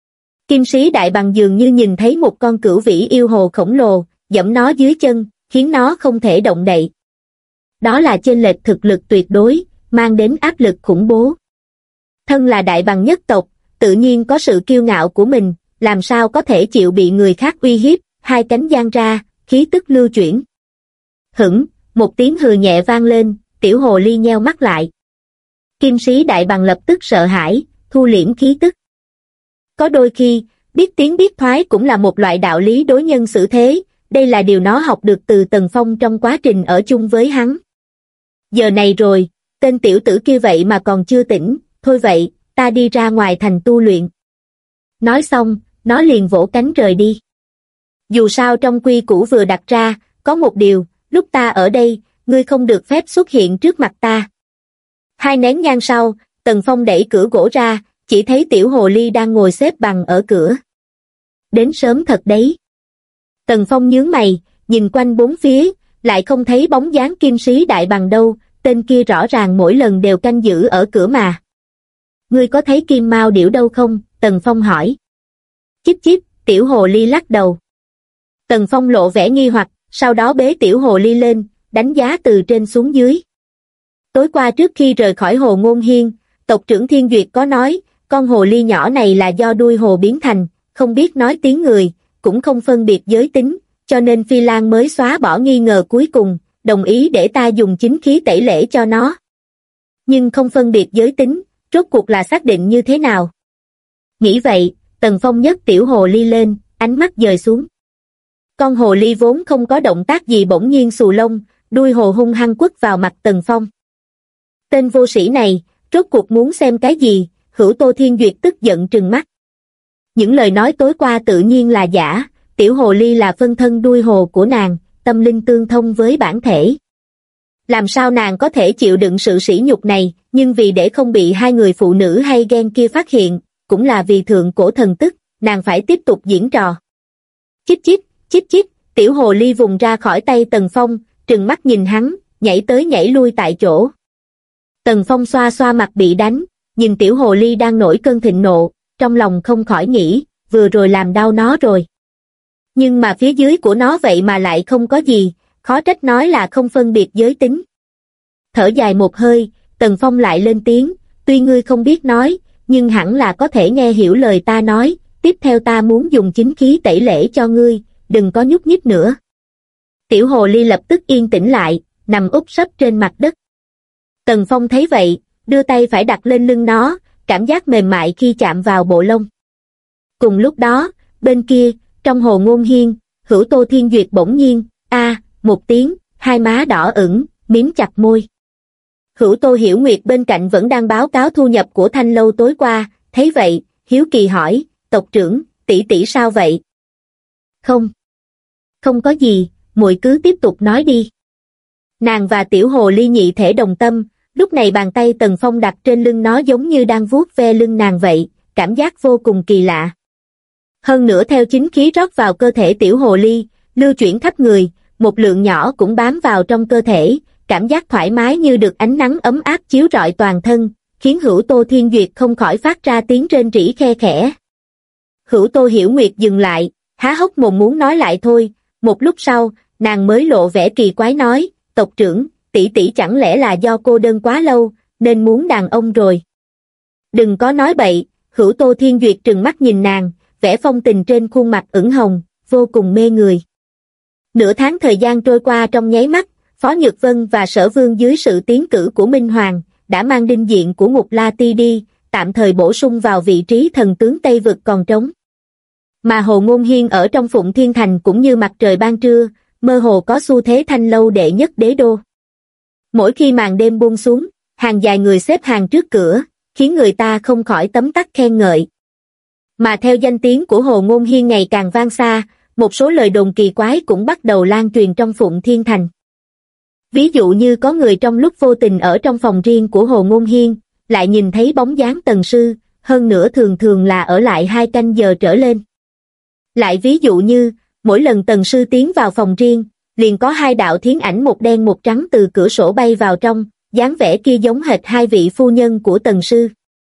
Kim sĩ đại bằng dường như nhìn thấy một con cửu vĩ yêu hồ khổng lồ, giẫm nó dưới chân, khiến nó không thể động đậy. Đó là chênh lệch thực lực tuyệt đối, mang đến áp lực khủng bố. Thân là đại bằng nhất tộc, tự nhiên có sự kiêu ngạo của mình, làm sao có thể chịu bị người khác uy hiếp, hai cánh giang ra, khí tức lưu chuyển. Hửng, một tiếng hừ nhẹ vang lên, tiểu hồ ly nheo mắt lại. Kim sĩ đại bằng lập tức sợ hãi, thu liễm khí tức. Có đôi khi, biết tiến biết thoái cũng là một loại đạo lý đối nhân xử thế, đây là điều nó học được từ Tần Phong trong quá trình ở chung với hắn. Giờ này rồi, tên tiểu tử kia vậy mà còn chưa tỉnh, thôi vậy, ta đi ra ngoài thành tu luyện. Nói xong, nó liền vỗ cánh rời đi. Dù sao trong quy củ vừa đặt ra, có một điều, lúc ta ở đây, ngươi không được phép xuất hiện trước mặt ta. Hai nén nhang sau, Tần Phong đẩy cửa gỗ ra, chỉ thấy tiểu hồ ly đang ngồi xếp bằng ở cửa. Đến sớm thật đấy. Tần Phong nhướng mày, nhìn quanh bốn phía, lại không thấy bóng dáng kim sĩ đại bằng đâu, tên kia rõ ràng mỗi lần đều canh giữ ở cửa mà. Ngươi có thấy kim mao điểu đâu không? Tần Phong hỏi. Chíp chíp, tiểu hồ ly lắc đầu. Tần Phong lộ vẻ nghi hoặc, sau đó bế tiểu hồ ly lên, đánh giá từ trên xuống dưới. Tối qua trước khi rời khỏi hồ Ngôn Hiên, tộc trưởng Thiên Duyệt có nói, con hồ ly nhỏ này là do đuôi hồ biến thành, không biết nói tiếng người, cũng không phân biệt giới tính, cho nên Phi Lan mới xóa bỏ nghi ngờ cuối cùng, đồng ý để ta dùng chính khí tẩy lễ cho nó. Nhưng không phân biệt giới tính, rốt cuộc là xác định như thế nào? Nghĩ vậy, Tần Phong nhấc tiểu hồ ly lên, ánh mắt dời xuống. Con hồ ly vốn không có động tác gì bỗng nhiên xù lông, đuôi hồ hung hăng quất vào mặt Tần Phong. Tên vô sĩ này, rốt cuộc muốn xem cái gì? Hữu Tô Thiên Duyệt tức giận trừng mắt. Những lời nói tối qua tự nhiên là giả, tiểu hồ ly là phân thân đuôi hồ của nàng, tâm linh tương thông với bản thể. Làm sao nàng có thể chịu đựng sự sỉ nhục này, nhưng vì để không bị hai người phụ nữ hay ghen kia phát hiện, cũng là vì thượng cổ thần tức, nàng phải tiếp tục diễn trò. Chíp chíp, chíp chíp, tiểu hồ ly vùng ra khỏi tay Tần Phong, trừng mắt nhìn hắn, nhảy tới nhảy lui tại chỗ. Tần Phong xoa xoa mặt bị đánh, nhìn tiểu hồ ly đang nổi cơn thịnh nộ, trong lòng không khỏi nghĩ, vừa rồi làm đau nó rồi. Nhưng mà phía dưới của nó vậy mà lại không có gì, khó trách nói là không phân biệt giới tính. Thở dài một hơi, Tần Phong lại lên tiếng, tuy ngươi không biết nói, nhưng hẳn là có thể nghe hiểu lời ta nói, tiếp theo ta muốn dùng chính khí tẩy lễ cho ngươi, đừng có nhúc nhích nữa. Tiểu hồ ly lập tức yên tĩnh lại, nằm úp sấp trên mặt đất. Tần Phong thấy vậy, đưa tay phải đặt lên lưng nó, cảm giác mềm mại khi chạm vào bộ lông. Cùng lúc đó, bên kia, trong hồ Ngôn Hiên, Hữu Tô Thiên Duyệt bỗng nhiên, một tiếng, hai má đỏ ửng, miếm chặt môi. Hữu Tô Hiểu Nguyệt bên cạnh vẫn đang báo cáo thu nhập của Thanh Lâu tối qua, thấy vậy, hiếu kỳ hỏi, tộc trưởng, tỷ tỷ sao vậy? Không có gì, muội cứ tiếp tục nói đi. Nàng và tiểu hồ ly nhị thể đồng tâm, lúc này bàn tay Tần Phong đặt trên lưng nó giống như đang vuốt ve lưng nàng vậy, cảm giác vô cùng kỳ lạ. Hơn nữa theo chính khí rót vào cơ thể tiểu hồ ly, lưu chuyển khắp người, một lượng nhỏ cũng bám vào trong cơ thể, cảm giác thoải mái như được ánh nắng ấm áp chiếu rọi toàn thân, khiến Hữu Tô Thiên Duyệt không khỏi phát ra tiếng rên rỉ khe khẽ. Hữu Tô Hiểu Nguyệt dừng lại, há hốc mồm muốn nói lại thôi, một lúc sau, nàng mới lộ vẻ kỳ quái nói, tộc trưởng, tỷ tỷ chẳng lẽ là do cô đơn quá lâu, nên muốn đàn ông rồi. Đừng có nói bậy, Hữu Tô Thiên Duyệt trừng mắt nhìn nàng, vẻ phong tình trên khuôn mặt ửng hồng, vô cùng mê người. Nửa tháng thời gian trôi qua trong nháy mắt, Phó Nhược Vân và Sở Vương dưới sự tiến cử của Minh Hoàng, đã mang đinh diện của Ngục La Ti đi, tạm thời bổ sung vào vị trí thần tướng Tây Vực còn trống. Mà Hồ Ngôn Hiên ở trong Phụng Thiên Thành cũng như mặt trời ban trưa, mơ hồ có xu thế thanh lâu đệ nhất đế đô. Mỗi khi màn đêm buông xuống, hàng dài người xếp hàng trước cửa, khiến người ta không khỏi tấm tắc khen ngợi. Mà theo danh tiếng của Hồ Ngôn Hiên ngày càng vang xa, một số lời đồn kỳ quái cũng bắt đầu lan truyền trong Phụng Thiên Thành. Ví dụ như có người trong lúc vô tình ở trong phòng riêng của Hồ Ngôn Hiên, lại nhìn thấy bóng dáng Tần Sư, hơn nữa thường thường là ở lại 2 canh giờ trở lên. Lại ví dụ như, mỗi lần Tần Sư tiến vào phòng riêng, liền có 2 đạo thiến ảnh một đen một trắng từ cửa sổ bay vào trong, dáng vẻ kia giống hệt 2 vị phu nhân của Tần Sư.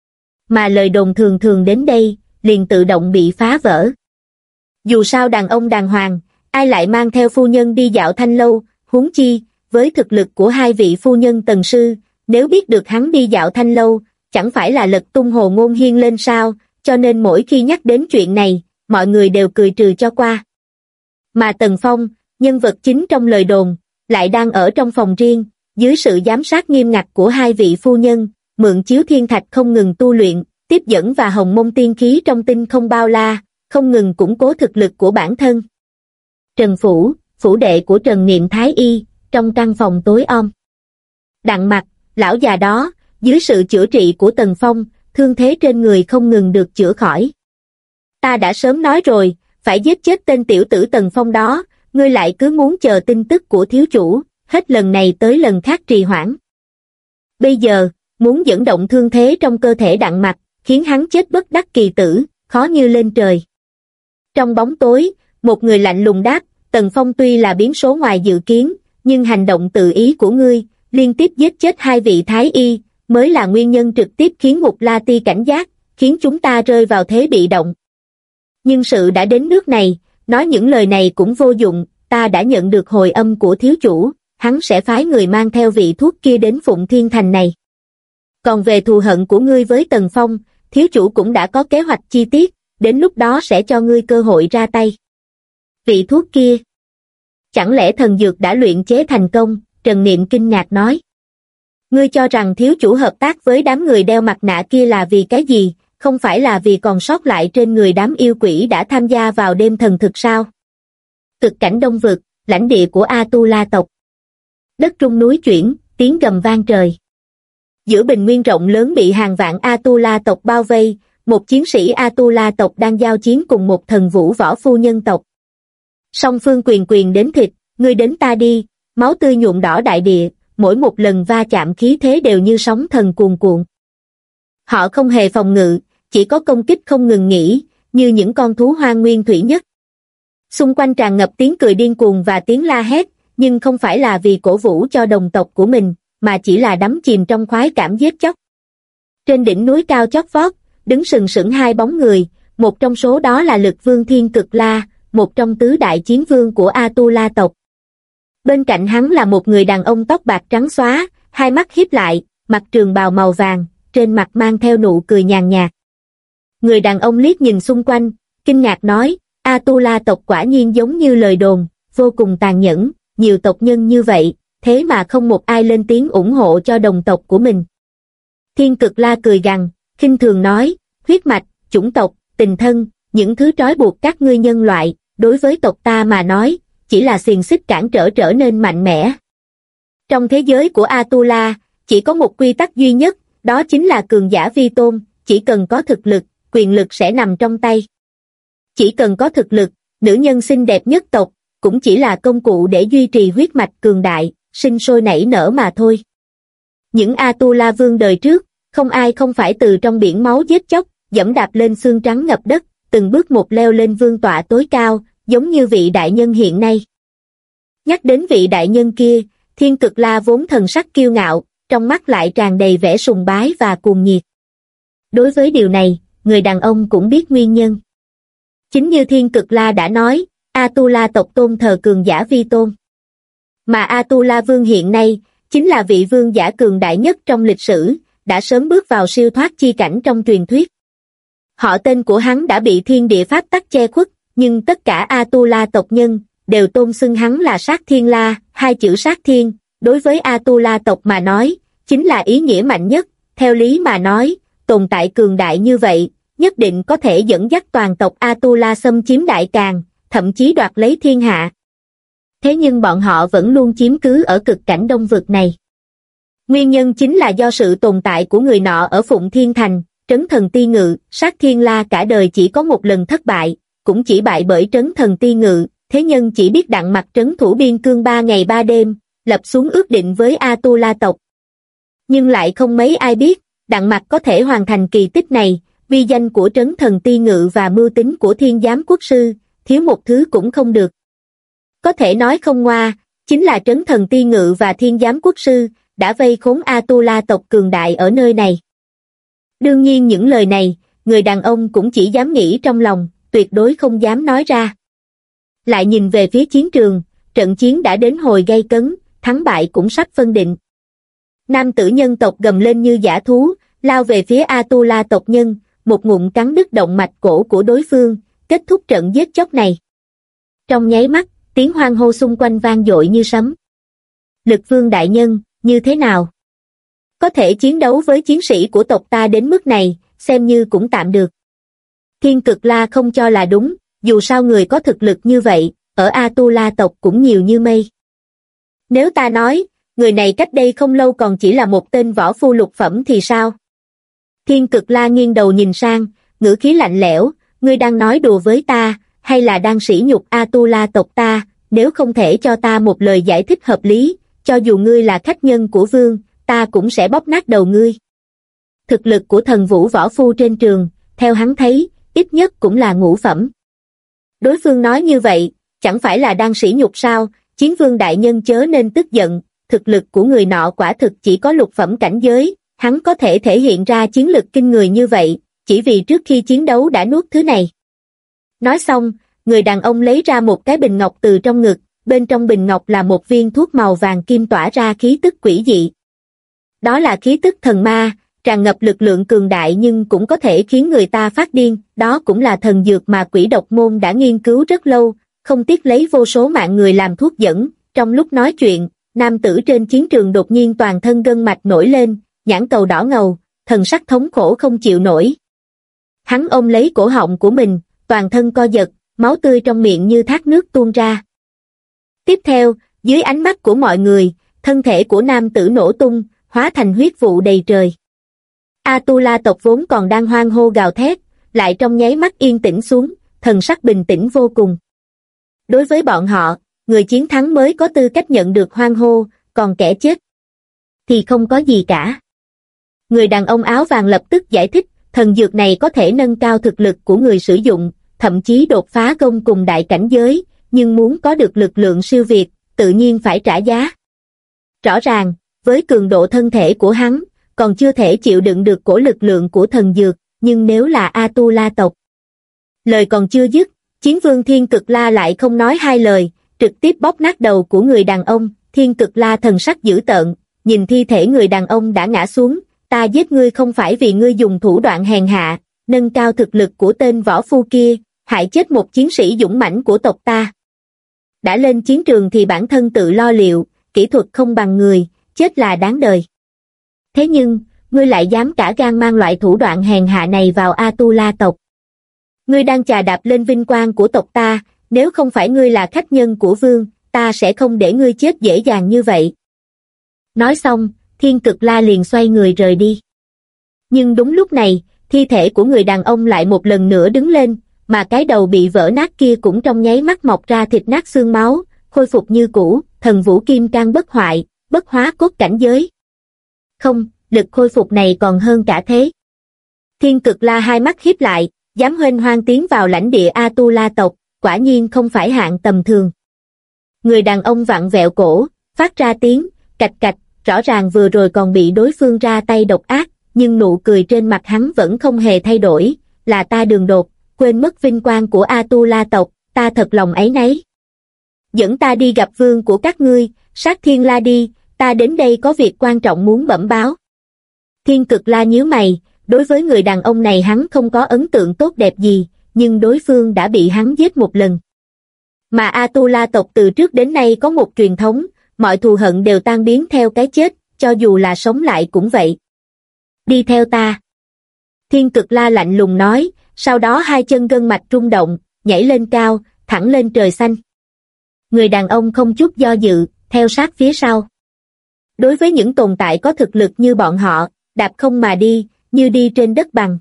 Mà lời đồn thường thường đến đây, liền tự động bị phá vỡ. Dù sao đàn ông đàng hoàng, ai lại mang theo phu nhân đi dạo thanh lâu, huống chi, với thực lực của 2 vị phu nhân Tần Sư, nếu biết được hắn đi dạo thanh lâu, chẳng phải là lật tung Hồ Ngôn Hiên lên sao, cho nên mỗi khi nhắc đến chuyện này, mọi người đều cười trừ cho qua. Mà Tần Phong, nhân vật chính trong lời đồn, lại đang ở trong phòng riêng, dưới sự giám sát nghiêm ngặt của 2 vị phu nhân, mượn chiếu thiên thạch không ngừng tu luyện, tiếp dẫn và hồng mông tiên khí trong tinh không bao la, không ngừng củng cố thực lực của bản thân. Trần Phủ, phủ đệ của Trần Niệm Thái Y, trong căn phòng tối om. Đặng Mặc, lão già đó, dưới sự chữa trị của Tần Phong, thương thế trên người không ngừng được chữa khỏi. Ta đã sớm nói rồi, phải giết chết tên tiểu tử Tần Phong đó, ngươi lại cứ muốn chờ tin tức của thiếu chủ, hết lần này tới lần khác trì hoãn. Bây giờ, muốn dẫn động thương thế trong cơ thể Đặng Mặc, khiến hắn chết bất đắc kỳ tử, khó như lên trời. Trong bóng tối, một người lạnh lùng đáp, Tần Phong tuy là biến số ngoài dự kiến, nhưng hành động tự ý của ngươi, liên tiếp giết chết 2 vị thái y, mới là nguyên nhân trực tiếp khiến Ngục La Ti cảnh giác, khiến chúng ta rơi vào thế bị động. Nhưng sự đã đến nước này, nói những lời này cũng vô dụng, ta đã nhận được hồi âm của thiếu chủ, hắn sẽ phái người mang theo vị thuốc kia đến Phụng Thiên Thành này. Còn về thù hận của ngươi với Tần Phong, thiếu chủ cũng đã có kế hoạch chi tiết, đến lúc đó sẽ cho ngươi cơ hội ra tay. Vị thuốc kia, chẳng lẽ thần dược đã luyện chế thành công? Trần Niệm kinh ngạc nói. Ngươi cho rằng thiếu chủ hợp tác với đám người đeo mặt nạ kia là vì cái gì, không phải là vì còn sót lại trên người đám yêu quỷ đã tham gia vào đêm thần thực sao? Cực cảnh Đông Vực, lãnh địa của A-tu-la tộc. Đất rung núi chuyển, tiếng gầm vang trời. Giữa bình nguyên rộng lớn bị hàng vạn A-tu-la tộc bao vây, một chiến sĩ A-tu-la tộc đang giao chiến cùng một thần vũ võ phu nhân tộc. Song phương quyền quyền đến thịt, ngươi đến ta đi, máu tươi nhuộm đỏ đại địa, mỗi một lần va chạm khí thế đều như sóng thần cuồn cuộn. Họ không hề phòng ngự, chỉ có công kích không ngừng nghỉ, như những con thú hoang nguyên thủy nhất. Xung quanh tràn ngập tiếng cười điên cuồng và tiếng la hét, nhưng không phải là vì cổ vũ cho đồng tộc của mình, mà chỉ là đắm chìm trong khoái cảm giết chóc. Trên đỉnh núi cao chót vót, đứng sừng sững 2 bóng người, một trong số đó là Lực Vương Thiên Cực La, một trong tứ đại chiến vương của A-tu-la tộc. Bên cạnh hắn là một người đàn ông tóc bạc trắng xóa, 2 mắt híp lại, mặc trường bào màu vàng, trên mặt mang theo nụ cười nhàn nhạt. Người đàn ông liếc nhìn xung quanh, kinh ngạc nói, A-tu-la tộc quả nhiên giống như lời đồn, vô cùng tàn nhẫn, nhiều tộc nhân như vậy, thế mà không một ai lên tiếng ủng hộ cho đồng tộc của mình. Thiên Cực La cười gằn, khinh thường nói, huyết mạch, chủng tộc, tình thân, những thứ trói buộc các ngươi nhân loại, đối với tộc ta mà nói, chỉ là xiềng xích cản trở nên mạnh mẽ. Trong thế giới của A-tu-la, chỉ có một quy tắc duy nhất, đó chính là cường giả vi tôn, chỉ cần có thực lực, quyền lực sẽ nằm trong tay. Chỉ cần có thực lực, nữ nhân xinh đẹp nhất tộc, cũng chỉ là công cụ để duy trì huyết mạch cường đại, sinh sôi nảy nở mà thôi. Những Atula vương đời trước, không ai không phải từ trong biển máu giết chóc, dẫm đạp lên xương trắng ngập đất, từng bước một leo lên vương tọa tối cao, giống như vị đại nhân hiện nay. Nhắc đến vị đại nhân kia, Thiên Cực La vốn thần sắc kiêu ngạo, trong mắt lại tràn đầy vẻ sùng bái và cuồng nhiệt. Đối với điều này, người đàn ông cũng biết nguyên nhân. Chính như Thiên Cực La đã nói, Atula tộc tôn thờ cường giả vi tôn. Mà Atula vương hiện nay, chính là vị vương giả cường đại nhất trong lịch sử, đã sớm bước vào siêu thoát chi cảnh trong truyền thuyết. Họ tên của hắn đã bị thiên địa pháp tắc che khuất, nhưng tất cả Atula tộc nhân đều tôn xưng hắn là Sát Thiên La. Hai chữ Sát Thiên, đối với Atula tộc mà nói, chính là ý nghĩa mạnh nhất. Theo lý mà nói, tồn tại cường đại như vậy, nhất định có thể dẫn dắt toàn tộc Atula xâm chiếm Đại Càn, thậm chí đoạt lấy thiên hạ. Thế nhưng bọn họ vẫn luôn chiếm cứ ở cực cảnh đông vực này. Nguyên nhân chính là do sự tồn tại của người nọ ở Phụng Thiên Thành, Trấn Thần Ti Ngự. Sát Thiên La cả đời chỉ có một lần thất bại, cũng chỉ bại bởi Trấn Thần Ti Ngự. Thế nhân chỉ biết Đặng Mặc trấn thủ biên cương 3 ngày 3 đêm, lập xuống ước định với Atula tộc. Nhưng lại không mấy ai biết, Đặng Mặc có thể hoàn thành kỳ tích này, uy danh của Trấn Thần Ti Ngự và mưu tính của Thiên Giám Quốc Sư, thiếu một thứ cũng không được. Có thể nói không ngoa, chính là Trấn Thần Ti Ngự và Thiên Giám Quốc Sư, đã vây khốn Atula tộc cường đại ở nơi này. Đương nhiên những lời này, người đàn ông cũng chỉ dám nghĩ trong lòng, tuyệt đối không dám nói ra. Lại nhìn về phía chiến trường, trận chiến đã đến hồi gay cấn, thắng bại cũng sắp phân định. Nam tử nhân tộc gầm lên như dã thú, lao về phía Atula tộc nhân, một ngụm cắn đứt động mạch cổ của đối phương, kết thúc trận giết chóc này. Trong nháy mắt, tiếng hoan hô xung quanh vang dội như sấm. Lực vương đại nhân, như thế nào? Có thể chiến đấu với chiến sĩ của tộc ta đến mức này, xem như cũng tạm được. Thiên Cực La không cho là đúng, dù sao người có thực lực như vậy, ở Atula tộc cũng nhiều như mây. Nếu ta nói, người này cách đây không lâu còn chỉ là một tên võ phu lục phẩm thì sao? Thiên Cực La nghiêng đầu nhìn sang, ngữ khí lạnh lẽo, ngươi đang nói đùa với ta, hay là đang sỉ nhục Atula tộc ta? Nếu không thể cho ta một lời giải thích hợp lý, cho dù ngươi là khách nhân của vương, ta cũng sẽ bóp nát đầu ngươi. Thực lực của thần vũ võ phu trên trường, theo hắn thấy, ít nhất cũng là ngũ phẩm. Đối phương nói như vậy, chẳng phải là đang sỉ nhục sao? Chiến vương đại nhân chớ nên tức giận, thực lực của người nọ quả thực chỉ có lục phẩm cảnh giới, hắn có thể thể hiện ra chiến lực kinh người như vậy, chỉ vì trước khi chiến đấu đã nuốt thứ này. Nói xong, người đàn ông lấy ra một cái bình ngọc từ trong ngực, bên trong bình ngọc là một viên thuốc màu vàng kim tỏa ra khí tức quỷ dị. Đó là khí tức thần ma, tràn ngập lực lượng cường đại nhưng cũng có thể khiến người ta phát điên, đó cũng là thần dược mà Quỷ Độc môn đã nghiên cứu rất lâu, không tiếc lấy vô số mạng người làm thuốc dẫn. Trong lúc nói chuyện, nam tử trên chiến trường đột nhiên toàn thân gân mạch nổi lên, nhãn cầu đỏ ngầu, thần sắc thống khổ không chịu nổi. Hắn ôm lấy cổ họng của mình, toàn thân co giật, máu tươi trong miệng như thác nước tuôn ra. Tiếp theo, dưới ánh mắt của mọi người, thân thể của nam tử nổ tung, hóa thành huyết vụ đầy trời. Atula tộc vốn còn đang hoan hô gào thét, lại trong nháy mắt yên tĩnh xuống, thần sắc bình tĩnh vô cùng. Đối với bọn họ, người chiến thắng mới có tư cách nhận được hoan hô, còn kẻ chết thì không có gì cả. Người đàn ông áo vàng lập tức giải thích, thần dược này có thể nâng cao thực lực của người sử dụng, thậm chí đột phá gông cùng đại cảnh giới, nhưng muốn có được lực lượng siêu việt, tự nhiên phải trả giá. Rõ ràng, với cường độ thân thể của hắn, còn chưa thể chịu đựng được cổ lực lượng của thần dược, nhưng nếu là Atula tộc. Lời còn chưa dứt, chiến vương Thiên Cực La lại không nói hai lời, trực tiếp bóp nát đầu của người đàn ông. Thiên Cực La thần sắc dữ tợn, nhìn thi thể người đàn ông đã ngã xuống, ta giết ngươi không phải vì ngươi dùng thủ đoạn hèn hạ, nâng cao thực lực của tên võ phu kia, hại chết một chiến sĩ dũng mãnh của tộc ta. Đã lên chiến trường thì bản thân tự lo liệu, kỹ thuật không bằng người, chết là đáng đời. Thế nhưng, ngươi lại dám cả gan mang loại thủ đoạn hèn hạ này vào Atula tộc. Ngươi đang chà đạp lên vinh quang của tộc ta, nếu không phải ngươi là khách nhân của vương, ta sẽ không để ngươi chết dễ dàng như vậy. Nói xong, Thiên Cực La liền xoay người rời đi. Nhưng đúng lúc này, thi thể của người đàn ông lại một lần nữa đứng lên, mà cái đầu bị vỡ nát kia cũng trong nháy mắt mọc ra thịt nát xương máu, khôi phục như cũ. thần vũ kim cang bất hoại, bất hóa cốt cảnh giới. Không, lực khôi phục này còn hơn cả thế. Thiên Cực La hai mắt híp lại, dám huênh hoang tiến vào lãnh địa Atula tộc, quả nhiên không phải hạng tầm thường. Người đàn ông vặn vẹo cổ, phát ra tiếng cạch cạch, rõ ràng vừa rồi còn bị đối phương ra tay độc ác, nhưng nụ cười trên mặt hắn vẫn không hề thay đổi, là ta đường đột, quên mất vinh quang của Atula tộc, ta thật lòng áy náy. Dẫn ta đi gặp vương của các ngươi, Sát Thiên La đi, ta đến đây có việc quan trọng muốn bẩm báo. Thiên Cực La nhíu mày, đối với người đàn ông này hắn không có ấn tượng tốt đẹp gì, nhưng đối phương đã bị hắn giết một lần. Mà Atula tộc từ trước đến nay có một truyền thống, mọi thù hận đều tan biến theo cái chết, cho dù là sống lại cũng vậy. Đi theo ta. Thiên Cực La lạnh lùng nói, sau đó hai chân gân mạch rung động, nhảy lên cao, thẳng lên trời xanh. Người đàn ông không chút do dự, theo sát phía sau. Đối với những tồn tại có thực lực như bọn họ, đạp không mà đi, như đi trên đất bằng.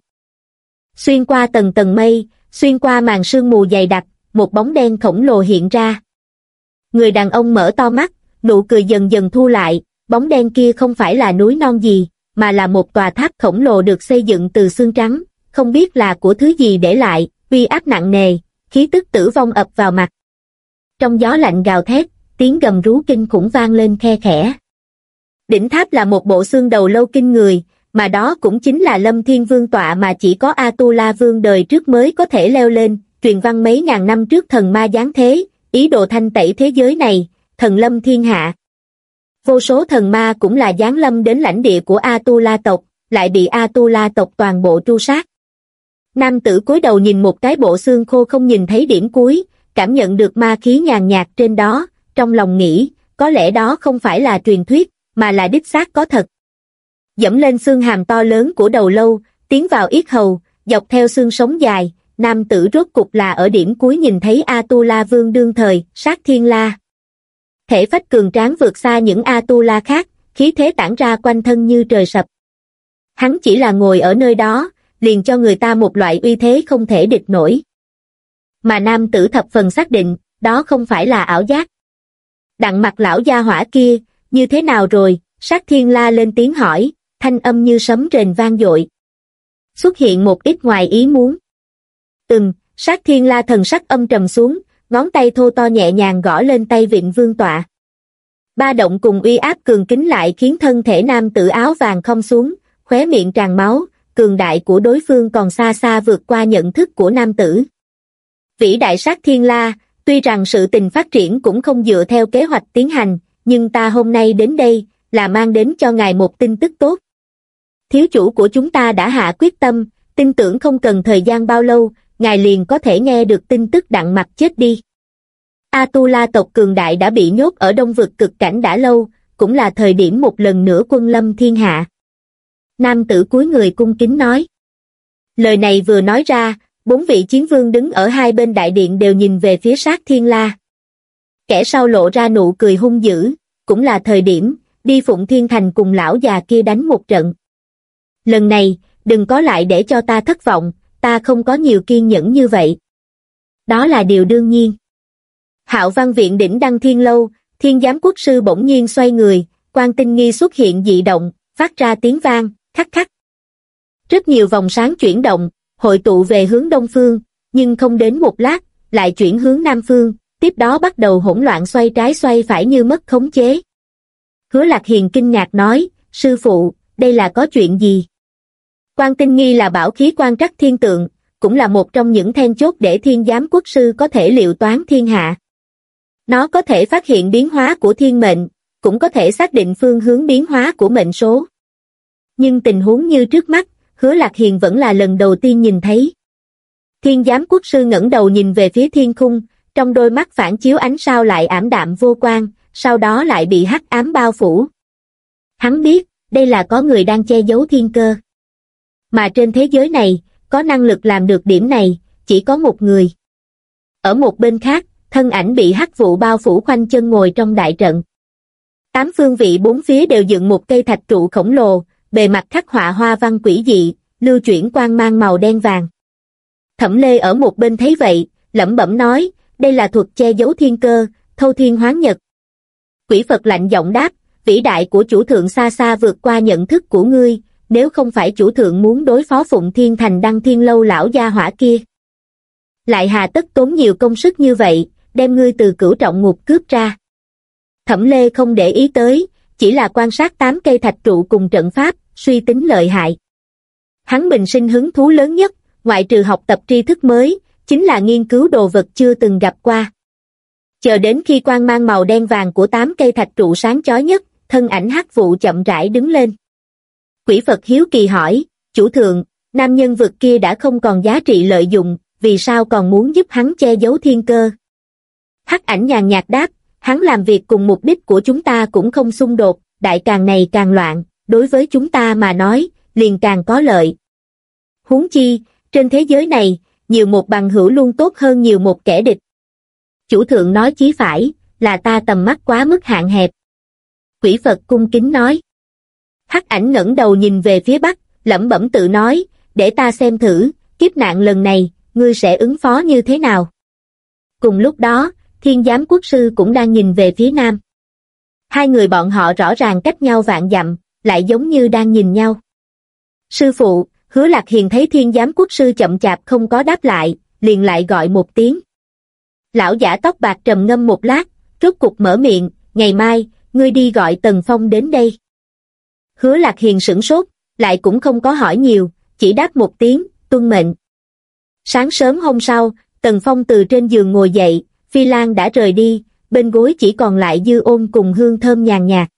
Xuyên qua tầng tầng mây, xuyên qua màn sương mù dày đặc, một bóng đen khổng lồ hiện ra. Người đàn ông mở to mắt, nụ cười dần dần thu lại, bóng đen kia không phải là núi non gì, mà là một tòa tháp khổng lồ được xây dựng từ xương trắng, không biết là của thứ gì để lại, uy áp nặng nề, khí tức tử vong ập vào mặt. Trong gió lạnh gào thét, tiếng gầm rú kinh khủng vang lên khe khẽ. Đỉnh tháp là một bộ xương đầu lâu kinh người, mà đó cũng chính là Lâm Thiên Vương tọa mà chỉ có Atula Vương đời trước mới có thể leo lên, truyền văn mấy ngàn năm trước thần ma giáng thế, ý đồ thanh tẩy thế giới này, thần lâm thiên hạ. Vô số thần ma cũng là giáng lâm đến lãnh địa của Atula tộc, lại bị Atula tộc toàn bộ tru sát. Nam tử cúi đầu nhìn một cái bộ xương khô không nhìn thấy điểm cuối, cảm nhận được ma khí nhàn nhạt trên đó, trong lòng nghĩ, có lẽ đó không phải là truyền thuyết, mà là đích xác có thật. Dẫm lên xương hàm to lớn của đầu lâu, tiến vào yết hầu, dọc theo xương sống dài, nam tử rốt cục là ở điểm cuối nhìn thấy Atula Vương đương thời, Sát Thiên La. Thể phách cường tráng vượt xa những Atula khác, khí thế tản ra quanh thân như trời sập. Hắn chỉ là ngồi ở nơi đó, liền cho người ta một loại uy thế không thể địch nổi. Mà nam tử thập phần xác định, đó không phải là ảo giác. Đặng mặt lão gia hỏa kia, như thế nào rồi? Sát Thiên La lên tiếng hỏi, thanh âm như sấm rền vang dội. Xuất hiện một ít ngoài ý muốn. Sát Thiên La thần sắc âm trầm xuống, ngón tay thô to nhẹ nhàng gõ lên tay vịn vương tọa. Ba động cùng uy áp cường kính lại khiến thân thể nam tử áo vàng khom xuống, khóe miệng tràn máu, cường đại của đối phương còn xa xa vượt qua nhận thức của nam tử. Vĩ đại Sát Thiên La, tuy rằng sự tình phát triển cũng không dựa theo kế hoạch tiến hành, nhưng ta hôm nay đến đây, là mang đến cho ngài một tin tức tốt. Thiếu chủ của chúng ta đã hạ quyết tâm, tin tưởng không cần thời gian bao lâu, ngài liền có thể nghe được tin tức Đặng Mặc chết đi. Atula tộc cường đại đã bị nhốt ở đông vực cực cảnh đã lâu, cũng là thời điểm một lần nữa quân lâm thiên hạ. Nam tử cúi người cung kính nói. Lời này vừa nói ra, 4 vị chiến vương đứng ở hai bên đại điện đều nhìn về phía Sát Thiên La. Kẻ sau lộ ra nụ cười hung dữ, cũng là thời điểm, đi Phụng Thiên Thành cùng lão già kia đánh một trận. Lần này, đừng có lại để cho ta thất vọng, ta không có nhiều kiên nhẫn như vậy. Đó là điều đương nhiên. Hạo Văn Viện đỉnh Đăng Thiên Lâu, Thiên Giám Quốc Sư bỗng nhiên xoay người, Quan Tinh Nghi xuất hiện dị động, phát ra tiếng vang, khắc khắc. Rất nhiều vòng sáng chuyển động, hội tụ về hướng đông phương, nhưng không đến một lát, lại chuyển hướng nam phương, tiếp đó bắt đầu hỗn loạn xoay trái xoay phải như mất khống chế. Hứa Lạc Hiền kinh ngạc nói, sư phụ, đây là có chuyện gì? Quan Tinh Nghi là bảo khí quan trắc thiên tượng, cũng là một trong những then chốt để Thiên Giám Quốc Sư có thể liệu toán thiên hạ. Nó có thể phát hiện biến hóa của thiên mệnh, cũng có thể xác định phương hướng biến hóa của mệnh số. Nhưng tình huống như trước mắt, Hứa Lạc Hiền vẫn là lần đầu tiên nhìn thấy. Thiên Giám Quốc Sư ngẩng đầu nhìn về phía thiên khung, trong đôi mắt phản chiếu ánh sao lại ảm đạm vô quang, sau đó lại bị hắc ám bao phủ. Hắn biết, đây là có người đang che giấu thiên cơ. Mà trên thế giới này, có năng lực làm được điểm này, chỉ có một người. Ở một bên khác, thân ảnh bị hắc vụ bao phủ khoanh chân ngồi trong đại trận. 8 phương vị bốn phía đều dựng một cây thạch trụ khổng lồ, bề mặt khắc họa hoa văn quỷ dị, lưu chuyển quang mang màu đen vàng. Thẩm Lê ở một bên thấy vậy, lẩm bẩm nói, đây là thuật che giấu thiên cơ, thâu thiên hoán nhật. Quỷ Phật lạnh giọng đáp, vĩ đại của chủ thượng xa xa vượt qua nhận thức của ngươi, nếu không phải chủ thượng muốn đối phó Phụng Thiên Thành Đăng Thiên Lâu lão gia hỏa kia, lại hà tất tốn nhiều công sức như vậy, đem ngươi từ Cửu Trọng Ngục cướp ra. Thẩm Lê không để ý tới, chỉ là quan sát 8 cây thạch trụ cùng trận pháp, suy tính lợi hại. Hắn bình sinh hứng thú lớn nhất, ngoại trừ học tập tri thức mới, chính là nghiên cứu đồ vật chưa từng gặp qua. Chờ đến khi quang mang màu đen vàng của 8 cây thạch trụ sáng chói nhất, thân ảnh hắc vụ chậm rãi đứng lên. Quỷ Phật hiếu kỳ hỏi, chủ thượng, nam nhân vực kia đã không còn giá trị lợi dụng, vì sao còn muốn giúp hắn che giấu thiên cơ? Hắc ảnh nhàn nhạt đáp, hắn làm việc cùng mục đích của chúng ta cũng không xung đột, đại càng này càng loạn, đối với chúng ta mà nói, liền càng có lợi. Huống chi, trên thế giới này, nhiều một bằng hữu luôn tốt hơn nhiều một kẻ địch. Chủ thượng nói chí phải, là ta tầm mắt quá mức hạn hẹp. Quỷ Phật cung kính nói. Hắc ảnh ngẩng đầu nhìn về phía bắc, lẩm bẩm tự nói, để ta xem thử, kiếp nạn lần này, ngươi sẽ ứng phó như thế nào. Cùng lúc đó, Thiên Giám Quốc Sư cũng đang nhìn về phía nam. Hai người bọn họ rõ ràng cách nhau vạn dặm, lại giống như đang nhìn nhau. Sư phụ, Hứa Lạc Hiền thấy Thiên Giám Quốc Sư chậm chạp không có đáp lại, liền lại gọi một tiếng. Lão giả tóc bạc trầm ngâm một lát, rốt cục mở miệng, ngày mai, ngươi đi gọi Tần Phong đến đây. Hứa Lạc Hiền sửng sốt, lại cũng không có hỏi nhiều, chỉ đáp một tiếng, tuân mệnh. Sáng sớm hôm sau, Tần Phong từ trên giường ngồi dậy, Phi Lan đã rời đi, bên gối chỉ còn lại Dư Ôn cùng hương thơm nhàn nhạt.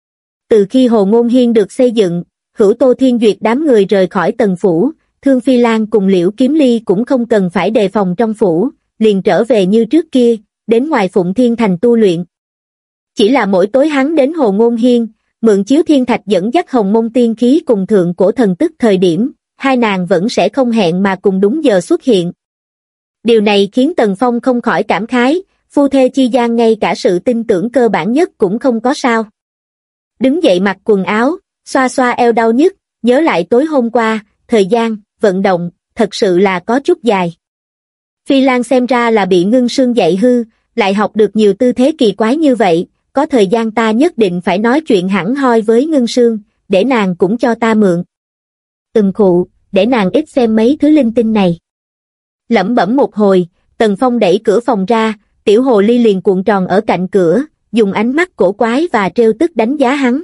Từ khi Hồ Ngôn Hiên được xây dựng, Hữu Tô Thiên Duyệt đám người rời khỏi Tần phủ, Thương Phi Lan cùng Liễu Kiếm Ly cũng không cần phải đề phòng trong phủ, liền trở về như trước kia, đến ngoài Phụng Thiên Thành tu luyện. Chỉ là mỗi tối hắn đến Hồ Ngôn Hiên, mượn chiếu thiên thạch dẫn dắt hồng môn tiên khí cùng thượng cổ thần tức thời điểm, hai nàng vẫn sẽ không hẹn mà cùng đúng giờ xuất hiện. Điều này khiến Tần Phong không khỏi cảm khái, phu thê chi gian ngay cả sự tin tưởng cơ bản nhất cũng không có sao. Đứng dậy mặc quần áo, xoa xoa eo đau nhức, nhớ lại tối hôm qua, thời gian, vận động, thật sự là có chút dài. Phi Lan xem ra là bị Ngưng Sương dạy hư, lại học được nhiều tư thế kỳ quái như vậy, có thời gian ta nhất định phải nói chuyện hẳn hoi với Ngưng Sương, để nàng cũng cho ta mượn. Khụ, để nàng ít xem mấy thứ linh tinh này. Lẩm bẩm một hồi, Tần Phong đẩy cửa phòng ra, tiểu hồ ly liền cuộn tròn ở cạnh cửa, dùng ánh mắt cổ quái và trêu tức đánh giá hắn.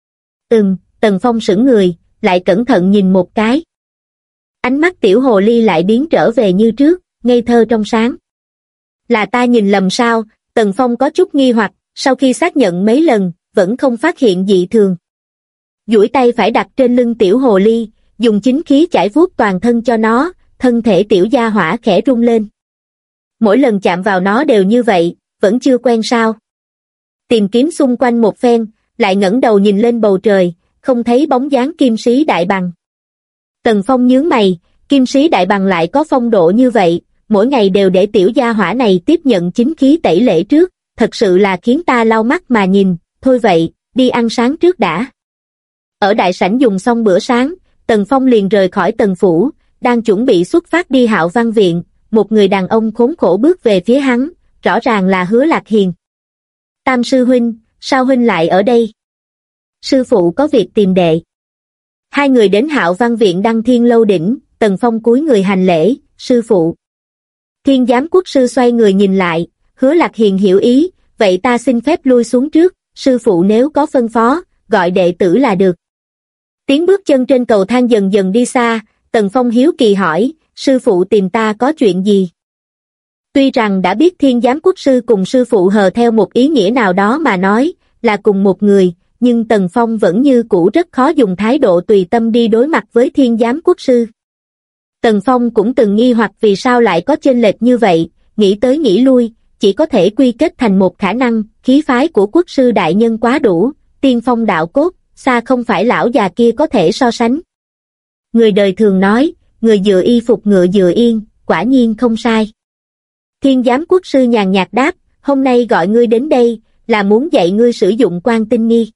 Tần Phong sững người, lại cẩn thận nhìn một cái. Ánh mắt tiểu hồ ly lại biến trở về như trước, ngây thơ trong sáng. Là ta nhìn lầm sao? Tần Phong có chút nghi hoặc, sau khi xác nhận mấy lần, vẫn không phát hiện dị thường. Duỗi tay phải đặt trên lưng tiểu hồ ly, dùng chính khí chải vuốt toàn thân cho nó, thân thể tiểu gia hỏa khẽ rung lên. Mỗi lần chạm vào nó đều như vậy, vẫn chưa quen sao? Tìm kiếm xung quanh một phen, lại ngẩng đầu nhìn lên bầu trời, không thấy bóng dáng Kim Sĩ Đại Bằng. Tần Phong nhướng mày, Kim Sĩ Đại Bằng lại có phong độ như vậy, mỗi ngày đều để tiểu gia hỏa này tiếp nhận chính khí tẩy lễ trước, thật sự là khiến ta lau mắt mà nhìn, thôi vậy, đi ăn sáng trước đã. Ở đại sảnh dùng xong bữa sáng, Tần Phong liền rời khỏi Tần phủ, đang chuẩn bị xuất phát đi Hạo Văn viện, một người đàn ông khốn khổ bước về phía hắn, rõ ràng là Hứa Lạc Hiền. Tam sư huynh, sao huynh lại ở đây? Sư phụ có việc tìm đệ. Hai người đến Hạo Văn viện Đăng Thiên lâu đỉnh, Tần Phong cúi người hành lễ, sư phụ. Thiên Giám Quốc sư xoay người nhìn lại, Hứa Lạc Hiền hiểu ý, vậy ta xin phép lui xuống trước, sư phụ nếu có phân phó, gọi đệ tử là được. Tiếng bước chân trên cầu thang dần dần đi xa, Tần Phong hiếu kỳ hỏi, sư phụ tìm ta có chuyện gì? Tuy rằng đã biết Thiên Giám Quốc sư cùng sư phụ hờ theo một ý nghĩa nào đó mà nói, là cùng một người, nhưng Tần Phong vẫn như cũ rất khó dùng thái độ tùy tâm đi đối mặt với Thiên Giám Quốc sư. Tần Phong cũng từng nghi hoặc vì sao lại có chênh lệch như vậy, nghĩ tới nghĩ lui, chỉ có thể quy kết thành một khả năng, khí phái của quốc sư đại nhân quá đủ, tiên phong đạo cốt, xa không phải lão già kia có thể so sánh. Người đời thường nói, người dựa y phục ngựa dựa yên, quả nhiên không sai. Thiên Giám Quốc sư nhàn nhạt đáp, hôm nay gọi ngươi đến đây, là muốn dạy ngươi sử dụng quan tinh nghi.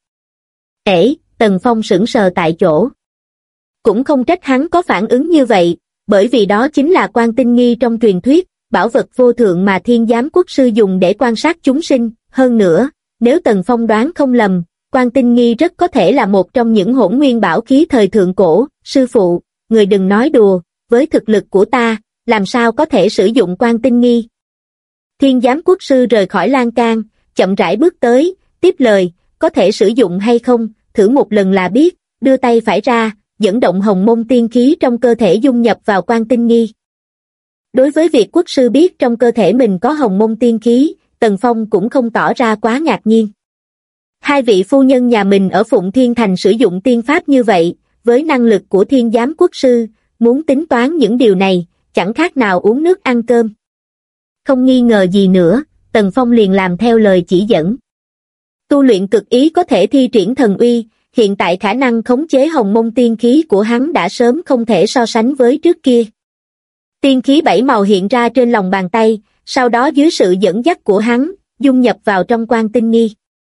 Tần Phong sững sờ tại chỗ. Cũng không trách hắn có phản ứng như vậy, bởi vì đó chính là quan tinh nghi trong truyền thuyết, bảo vật vô thượng mà Thiên Giám Quốc sư dùng để quan sát chúng sinh, hơn nữa, nếu Tần Phong đoán không lầm, Quan Tinh Nghi rất có thể là một trong những hỗn nguyên bảo khí thời thượng cổ. Sư phụ, người đừng nói đùa, với thực lực của ta, làm sao có thể sử dụng Quan Tinh Nghi. Thiên Giám Quốc Sư rời khỏi lan can, chậm rãi bước tới, tiếp lời, có thể sử dụng hay không, thử một lần là biết, đưa tay phải ra, dẫn động hồng môn tiên khí trong cơ thể dung nhập vào Quan Tinh Nghi. Đối với việc quốc sư biết trong cơ thể mình có hồng môn tiên khí, Tần Phong cũng không tỏ ra quá ngạc nhiên. Hai vị phu nhân nhà mình ở Phụng Thiên Thành sử dụng tiên pháp như vậy, với năng lực của Thiên Giám Quốc Sư, muốn tính toán những điều này, chẳng khác nào uống nước ăn cơm. Không nghi ngờ gì nữa, Tần Phong liền làm theo lời chỉ dẫn. Tu luyện cực ý có thể thi triển thần uy, hiện tại khả năng khống chế hồng môn tiên khí của hắn đã sớm không thể so sánh với trước kia. Tiên khí 7 màu hiện ra trên lòng bàn tay, sau đó dưới sự dẫn dắt của hắn, dung nhập vào trong Quan Tinh Nghi.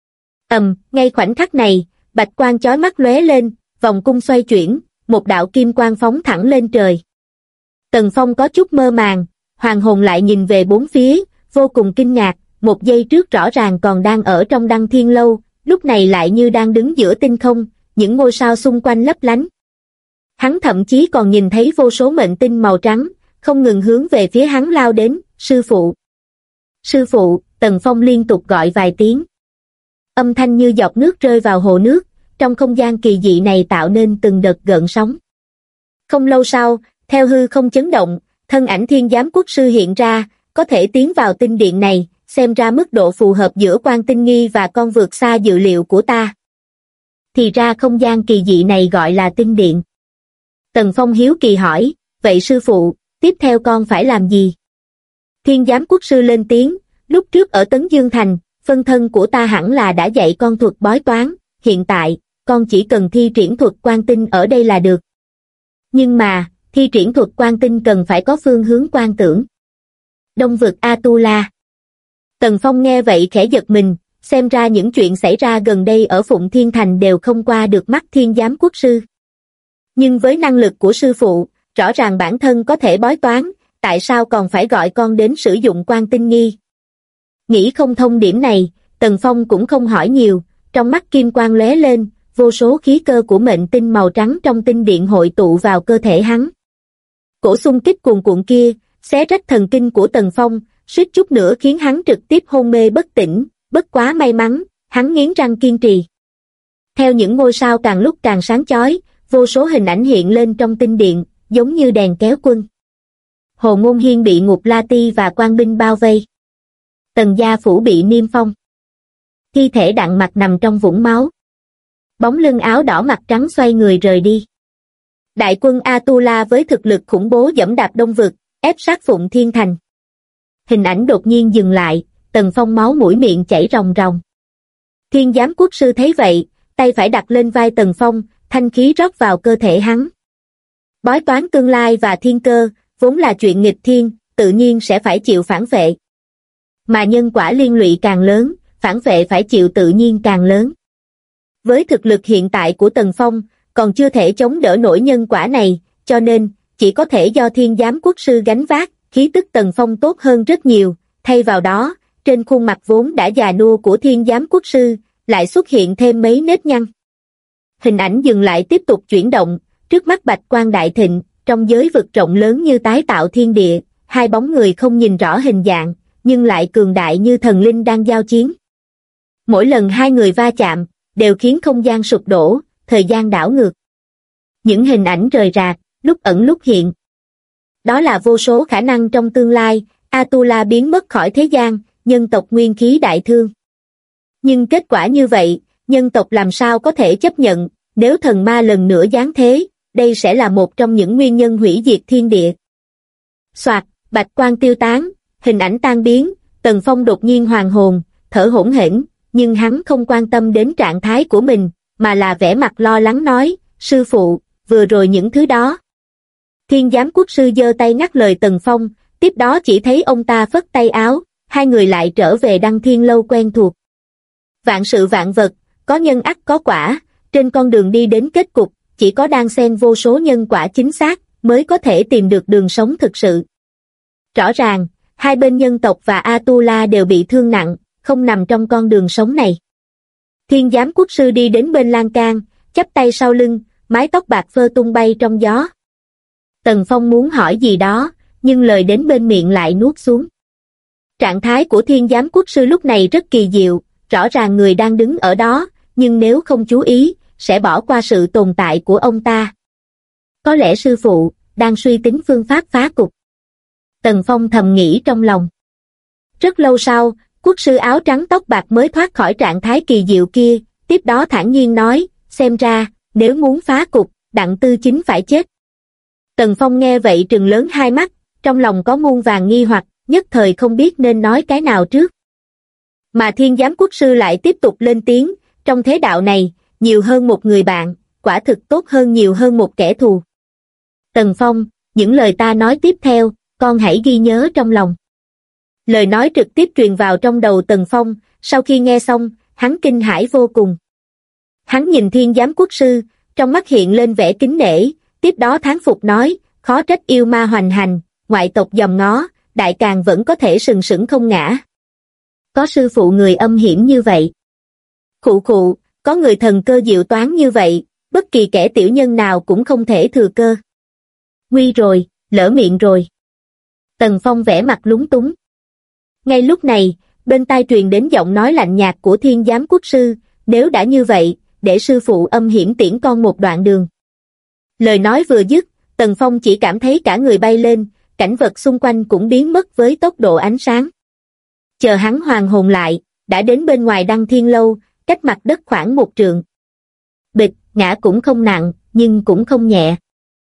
Ngay khoảnh khắc này, bạch quang chói mắt lóe lên, vòng cung xoay chuyển, một đạo kim quang phóng thẳng lên trời. Tần Phong có chút mơ màng, hoàng hồn lại nhìn về bốn phía, vô cùng kinh ngạc, một giây trước rõ ràng còn đang ở trong Đăng Thiên Lâu, lúc này lại như đang đứng giữa tinh không, những ngôi sao xung quanh lấp lánh. Hắn thậm chí còn nhìn thấy vô số mệnh tinh màu trắng, không ngừng hướng về phía hắn lao đến. Sư phụ! Sư phụ! Tần Phong liên tục gọi vài tiếng. Âm thanh như giọt nước rơi vào hồ nước, trong không gian kỳ dị này tạo nên từng đợt gợn sóng. Không lâu sau, theo hư không chấn động, thân ảnh Thiên Giám Quốc Sư hiện ra, có thể tiến vào tinh điện này, xem ra mức độ phù hợp giữa Quan Tinh Nghi và con vượt xa dự liệu của ta. Thì ra không gian kỳ dị này gọi là tinh điện. Tần Phong hiếu kỳ hỏi, vậy sư phụ, tiếp theo con phải làm gì? Thiên Giám Quốc Sư lên tiếng, lúc trước ở Tấn Dương Thành, phân thân của ta hẳn là đã dạy con thuật bói toán, hiện tại, con chỉ cần thi triển thuật quan tinh ở đây là được. Nhưng mà, thi triển thuật quan tinh cần phải có phương hướng quan tưởng. Đông vực Atula. Tần Phong nghe vậy khẽ giật mình, xem ra những chuyện xảy ra gần đây ở Phụng Thiên Thành đều không qua được mắt Thiên Giám Quốc Sư. Nhưng với năng lực của sư phụ, rõ ràng bản thân có thể bói toán, tại sao còn phải gọi con đến sử dụng Quan Tinh Nghi? Nghĩ không thông điểm này, Tần Phong cũng không hỏi nhiều, trong mắt kim quang lóe lên, vô số khí cơ của mệnh tinh màu trắng trong tinh điện hội tụ vào cơ thể hắn. Cổ xung kích cuồn cuộn kia, xé rách thần kinh của Tần Phong, suýt chút nữa khiến hắn trực tiếp hôn mê bất tỉnh, bất quá may mắn, hắn nghiến răng kiên trì. Theo những ngôi sao càng lúc càng sáng chói, vô số hình ảnh hiện lên trong tinh điện, giống như đèn kéo quân. Hồ Ngôn Hiên bị Ngục La Ti và quan binh bao vây. Tần gia phủ bị niêm phong. Thi thể Đặng Mặc nằm trong vũng máu. Bóng lưng áo đỏ mặt trắng xoay người rời đi. Đại quân Atula với thực lực khủng bố dẫm đạp Đông vực, ép sát Phụng Thiên Thành. Hình ảnh đột nhiên dừng lại, Tần Phong máu mũi miệng chảy ròng ròng. Thiên Giám Quốc Sư thấy vậy, tay phải đặt lên vai Tần Phong, thanh khí rót vào cơ thể hắn. Bói toán tương lai và thiên cơ, vốn là chuyện nghịch thiên, tự nhiên sẽ phải chịu phản vệ. Mà nhân quả liên lụy càng lớn, phản vệ phải chịu tự nhiên càng lớn. Với thực lực hiện tại của Tần Phong, còn chưa thể chống đỡ nổi nhân quả này, cho nên, chỉ có thể do Thiên Giám Quốc Sư gánh vác, khí tức Tần Phong tốt hơn rất nhiều, thay vào đó, trên khuôn mặt vốn đã già nua của Thiên Giám Quốc Sư, lại xuất hiện thêm mấy nếp nhăn. Hình ảnh dừng lại tiếp tục chuyển động, trước mắt bạch quang đại thịnh, trong giới vực rộng lớn như tái tạo thiên địa, hai bóng người không nhìn rõ hình dạng, nhưng lại cường đại như thần linh đang giao chiến. Mỗi lần hai người va chạm, đều khiến không gian sụp đổ, thời gian đảo ngược. Những hình ảnh rời rạc, lúc ẩn lúc hiện. Đó là vô số khả năng trong tương lai, Atula biến mất khỏi thế gian, nhân tộc nguyên khí đại thương. Nhưng kết quả như vậy, nhân tộc làm sao có thể chấp nhận, nếu thần ma lần nữa giáng thế, đây sẽ là một trong những nguyên nhân hủy diệt thiên địa. Soạt, bạch quang tiêu tán, hình ảnh tan biến, Tần Phong đột nhiên hoàn hồn, thở hổn hển, nhưng hắn không quan tâm đến trạng thái của mình, mà là vẻ mặt lo lắng nói, sư phụ, vừa rồi những thứ đó. Thiên Giám Quốc Sư giơ tay ngắt lời Tần Phong, tiếp đó chỉ thấy ông ta phất tay áo, hai người lại trở về Đăng Thiên Lâu quen thuộc. Vạn sự vạn vật, có nhân ắt có quả, trên con đường đi đến kết cục, chỉ có đan xen vô số nhân quả chính xác, mới có thể tìm được đường sống thực sự. Rõ ràng, hai bên nhân tộc và Atula đều bị thương nặng, không nằm trong con đường sống này. Thiên giám quốc sư đi đến bên lan can, chắp tay sau lưng, mái tóc bạc phơ tung bay trong gió. Tần Phong muốn hỏi gì đó, nhưng lời đến bên miệng lại nuốt xuống. Trạng thái của thiên giám quốc sư lúc này rất kỳ diệu, rõ ràng người đang đứng ở đó, nhưng nếu không chú ý, sẽ bỏ qua sự tồn tại của ông ta. Có lẽ sư phụ đang suy tính phương pháp phá cục. Tần Phong thầm nghĩ trong lòng. Rất lâu sau, quốc sư áo trắng tóc bạc mới thoát khỏi trạng thái kỳ diệu kia, tiếp đó thản nhiên nói, xem ra, nếu muốn phá cục, Đặng Tư Chính phải chết. Tần Phong nghe vậy trừng lớn hai mắt, trong lòng có muôn vàn nghi hoặc, nhất thời không biết nên nói cái nào trước. Mà thiên giám quốc sư lại tiếp tục lên tiếng, trong thế đạo này, nhiều hơn một người bạn, quả thực tốt hơn nhiều hơn một kẻ thù. Tần Phong, những lời ta nói tiếp theo, con hãy ghi nhớ trong lòng. Lời nói trực tiếp truyền vào trong đầu Tần Phong, sau khi nghe xong, hắn kinh hãi vô cùng. Hắn nhìn thiên giám quốc sư, trong mắt hiện lên vẻ kính nể, tiếp đó thán phục nói, khó trách yêu ma hoành hành, ngoại tộc dòm ngó, đại càn vẫn có thể sừng sững không ngã. Có sư phụ người âm hiểm như vậy. Khụ khụ, có người thần cơ diệu toán như vậy, bất kỳ kẻ tiểu nhân nào cũng không thể thừa cơ. Nguy rồi, lỡ miệng rồi. Tần Phong vẻ mặt lúng túng. Ngay lúc này, bên tai truyền đến giọng nói lạnh nhạt của thiên giám quốc sư, nếu đã như vậy, để sư phụ âm hiểm tiễn con một đoạn đường. Lời nói vừa dứt, Tần Phong chỉ cảm thấy cả người bay lên, cảnh vật xung quanh cũng biến mất với tốc độ ánh sáng. Chờ hắn hoàn hồn lại, đã đến bên ngoài Đăng Thiên Lâu, cách mặt đất khoảng 1 trượng. Bịch, ngã cũng không nặng, nhưng cũng không nhẹ.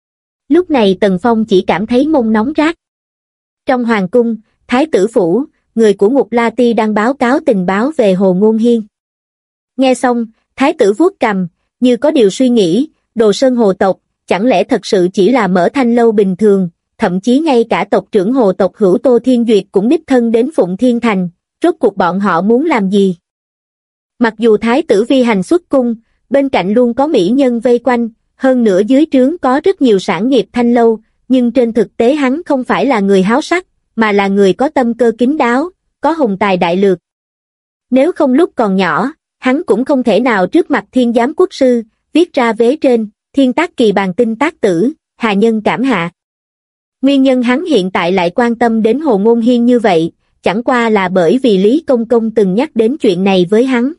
Lúc này Tần Phong chỉ cảm thấy mông nóng rát. Trong hoàng cung, Thái tử phủ, người của Ngục La Ti đang báo cáo tình báo về Hồ Ngôn Hiên. Nghe xong, Thái tử vuốt cằm, như có điều suy nghĩ, Đồ Sơn hồ tộc, chẳng lẽ thật sự chỉ là Mở Thanh Lâu bình thường, thậm chí ngay cả tộc trưởng hồ tộc Hữu Tô Thiên Duyệt cũng đích thân đến Phụng Thiên Thành, rốt cuộc bọn họ muốn làm gì? Mặc dù Thái tử vi hành xuất cung, bên cạnh luôn có mỹ nhân vây quanh, hơn nữa dưới trướng có rất nhiều sản nghiệp Thanh Lâu, nhưng trên thực tế hắn không phải là người háo sắc, mà là người có tâm cơ kín đáo, có hùng tài đại lược. Nếu không lúc còn nhỏ, hắn cũng không thể nào trước mặt thiên giám quốc sư, viết ra vế trên, thiên tác kỳ bàn tinh tác tử, hà nhân cảm hạ. Nguyên nhân hắn hiện tại lại quan tâm đến Hồ Ngôn Hiên như vậy, chẳng qua là bởi vì Lý Công Công từng nhắc đến chuyện này với hắn.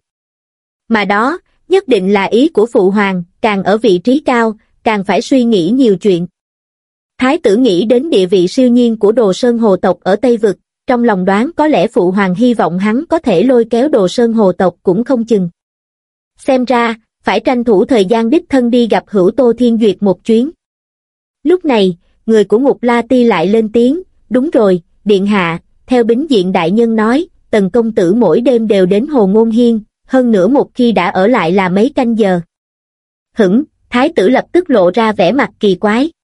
Mà đó, nhất định là ý của Phụ Hoàng, càng ở vị trí cao, càng phải suy nghĩ nhiều chuyện. Thái tử nghĩ đến địa vị siêu nhiên của Đồ Sơn hồ tộc ở Tây Vực, trong lòng đoán có lẽ Phụ Hoàng hy vọng hắn có thể lôi kéo Đồ Sơn hồ tộc cũng không chừng. Xem ra, phải tranh thủ thời gian đích thân đi gặp Hữu Tô Thiên Duyệt một chuyến. Lúc này, người của Ngục La Ti lại lên tiếng, đúng rồi, điện hạ, theo Bính Diện đại nhân nói, Tần công tử mỗi đêm đều đến Hồ Ngôn Hiên, hơn nữa một khi đã ở lại là mấy canh giờ. Thái tử lập tức lộ ra vẻ mặt kỳ quái.